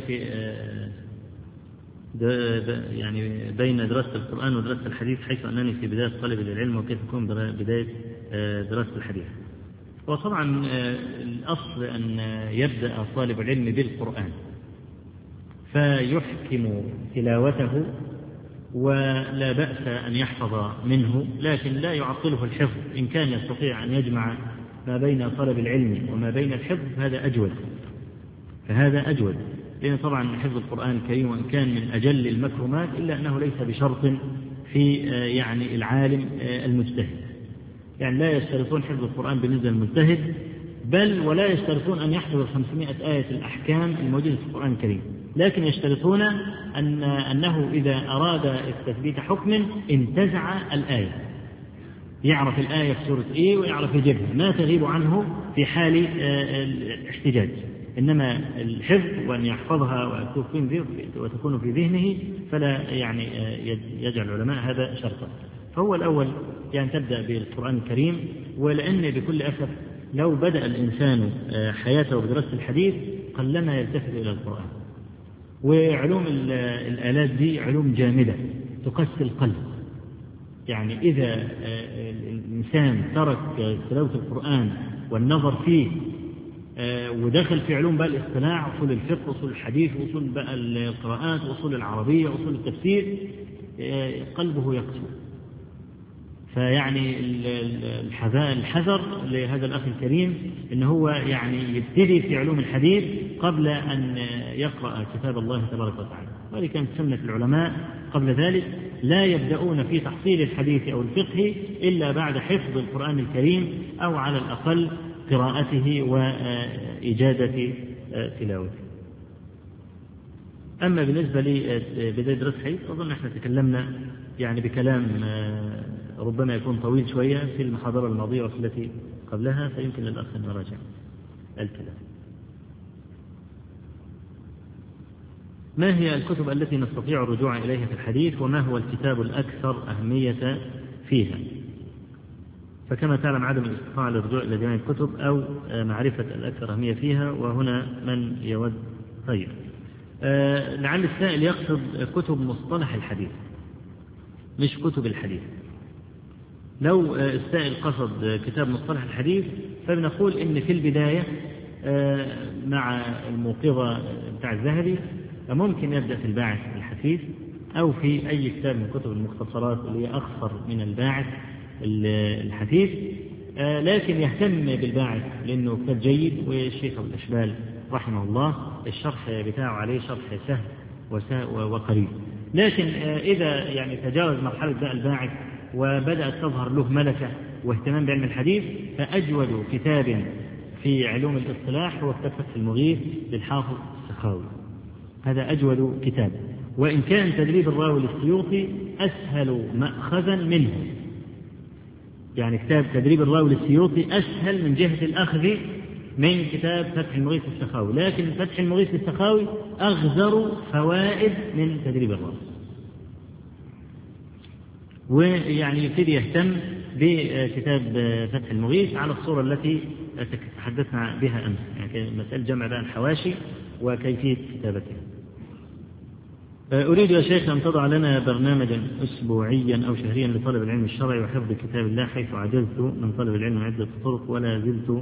يعني بين دراسة القرآن ودراسة الحديث، حيث أنني في بداية طلب للعلم، وكيف تكون بداية دراسة الحديث؟ وطبعا الأصل أن يبدأ طالب العلم بالقرآن فيحكم تلاوته ولا بأس أن يحفظ منه، لكن لا يعطله الحفظ. إن كان يستطيع أن يجمع ما بين طلب العلم وما بين الحفظ هذا أجود، فهذا أجود، لأن طبعا حفظ القرآن الكريم وإن كان من أجل المكرمات إلا أنه ليس بشرط في يعني العالم المجتهد، يعني لا يشترطون حفظ القرآن بالنسبة للمجتهد، بل ولا يشترطون أن يحفظ 500 آية الأحكام الموجودة في القرآن الكريم، لكن يشترطون أنه إذا أراد تثبيت حكم انتزع الآية، يعرف الآية في سورة إيه ويعرف يجيبها، ما تغيب عنه في حال الاحتجاج. إنما الحفظ وأن يحفظها وتكون في ذهنه فلا يعني يجعل العلماء هذا شرطا. فهو الأول يعني تبدأ بالقرآن الكريم، ولأن بكل أسف لو بدأ الإنسان حياته بدراسة الحديث قلما يلتفت إلى القرآن. وعلوم الآلات دي علوم جامدة تقسي القلب، يعني إذا الإنسان ترك تلاوة القرآن والنظر فيه ودخل في علوم بقى الاصطلاح، أصول الفقه، أصول الحديث، أصول بقى القراءات، أصول العربية، أصول التفسير، قلبه يقسو. فيعني الحذر لهذا الأخ الكريم إن هو يعني يبتدي في علوم الحديث قبل أن يقرأ كتاب الله تبارك وتعالى. وهذه كانت سنة العلماء قبل ذلك، لا يبدأون في تحصيل الحديث أو الفقه إلا بعد حفظ القرآن الكريم أو على الأقل قراءته وإجادة تلاوته. أما بالنسبة لبداية دراسة الحديث أظن احنا تكلمنا يعني بكلام ربما يكون طويل شوية في المحاضرة الماضية والتي قبلها، فيمكن للأخ أن نراجع الكلام. ما هي الكتب التي نستطيع الرجوع إليها في الحديث، وما هو الكتاب الأكثر أهمية فيها؟ فكما تعلم عدم الاستطاعة للرجوع إلى جميع الكتب أو معرفة الأكثر أهمية فيها، وهنا من يود. طيب لعل السائل يقصد كتب مصطلح الحديث مش كتب الحديث. لو السائل قصد كتاب مصطلح الحديث فبنقول إن في البداية مع الموقظة بتاع الذهبي ممكن يبدأ في الباعث الحثيث أو في أي كتاب من كتب المختصرات اللي هي أخصر من الباعث الحثيث، لكن يهتم بالباعث لأنه كتاب جيد، والشيخ أبو الأشبال رحمه الله الشرح بتاعه عليه شرح سهل وقريب. لكن إذا يعني تجاوز مرحلة بقى الباعث وبدأت تظهر له ملكة واهتمام بعلم الحديث، فأجود كتاب في علوم الاصطلاح هو كتاب فتح المغيث للحافظ السخاوي، هذا أجود كتاب. وإن كان تدريب الراوي للسيوطي أسهل مأخذا منه، يعني كتاب تدريب الراوي للسيوطي أسهل من جهة الأخذ من كتاب فتح المغيث السخاوي، لكن فتح المغيث السخاوي أغزر فوائد من تدريب الراوي. ويعني يبتدي يهتم بكتاب فتح المغيث على الصورة التي تحدثنا بها أمس، يعني مسألة جمع بين الحواشي وكيفية كتابتها. أريد يا شيخ أن تضع لنا برنامجا أسبوعيا أو شهريا لطلب العلم الشرعي وحفظ كتاب الله، حيث عجزت من طلب العلم من عدة طرق ولا زلت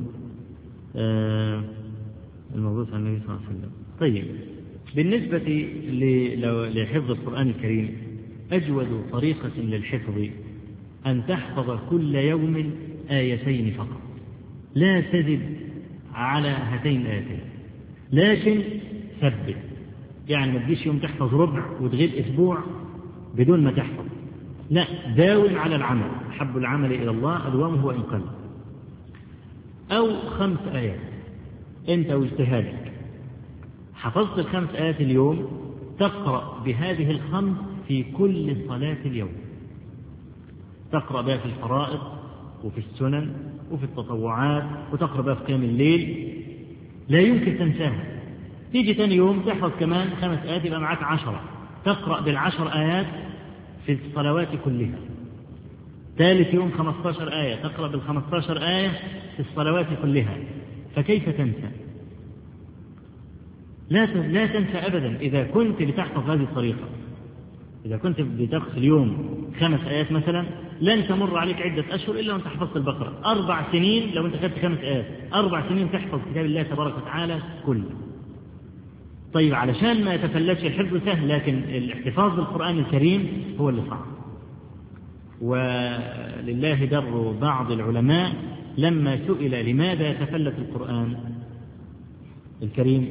الموضوع عن النبي صلى الله عليه وسلم. طيب بالنسبة لحفظ القرآن الكريم أجود طريقة للحفظ أن تحفظ كل يوم آيتين فقط، لا تزد على هاتين الآيتين، لكن ثبت، يعني ما تجيش يوم تحفظ ربع وتغيب أسبوع بدون ما تحفظ، لا، داوم على العمل، أحب العمل إلى الله أدوامه وإن قل. أو 5 آيات أنت واجتهادك حفظت 5 آيات اليوم، تقرأ بهذه 5 في كل صلاة اليوم، تقرأ بها في الفرائض وفي السنن وفي التطوعات، وتقرأ بها في قيام الليل، لا يمكن تنساها. تيجي ثاني يوم تحفظ كمان 5 آيات، يبقى معك 10، تقرأ بال10 آيات في الصلوات كلها. ثالث يوم 15 آية، تقرأ بال15 آية في الصلوات كلها. فكيف تنسى؟ لا تنسى أبدا. إذا كنت بتحفظ هذه الطريقة، إذا كنت بتقص اليوم 5 آيات مثلا، لن تمر عليك عدة أشهر إلا وأنت حفظت البقرة. 4 سنين لو أنت خدت 5 آيات، 4 سنين تحفظ كتاب الله تبارك وتعالى كله. طيب علشان ما يتفلتش الحفظ سهل، لكن الاحتفاظ بالقرآن الكريم هو اللي صعب. ولله در بعض العلماء لما سئل لماذا يتفلت القرآن الكريم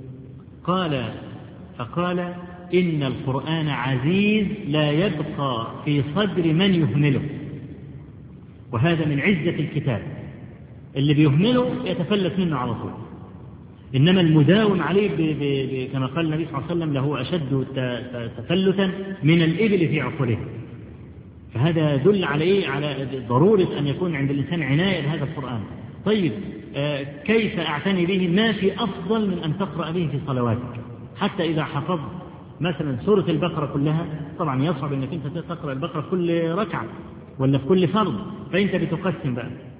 فقال إن القرآن عزيز لا يبقى في صدر من يهمله، وهذا من عزة الكتاب، اللي بيهمله يتفلت منه على طول، إنما المداوم عليه كما قال النبي صلى الله عليه وسلم له أشد تفلتا من الإبل في عقله. فهذا يدل على إيه؟ على ضرورة أن يكون عند الإنسان عناية بهذا القرآن. طيب كيف أعتني به؟ ما في أفضل من أن تقرأ به في صلواتك. حتى إذا حفظت مثلا سورة البقرة كلها، طبعا يصعب أنك أنت تقرأ البقرة كل ركعة ولا في كل فرض، فأنت بتقسم بقى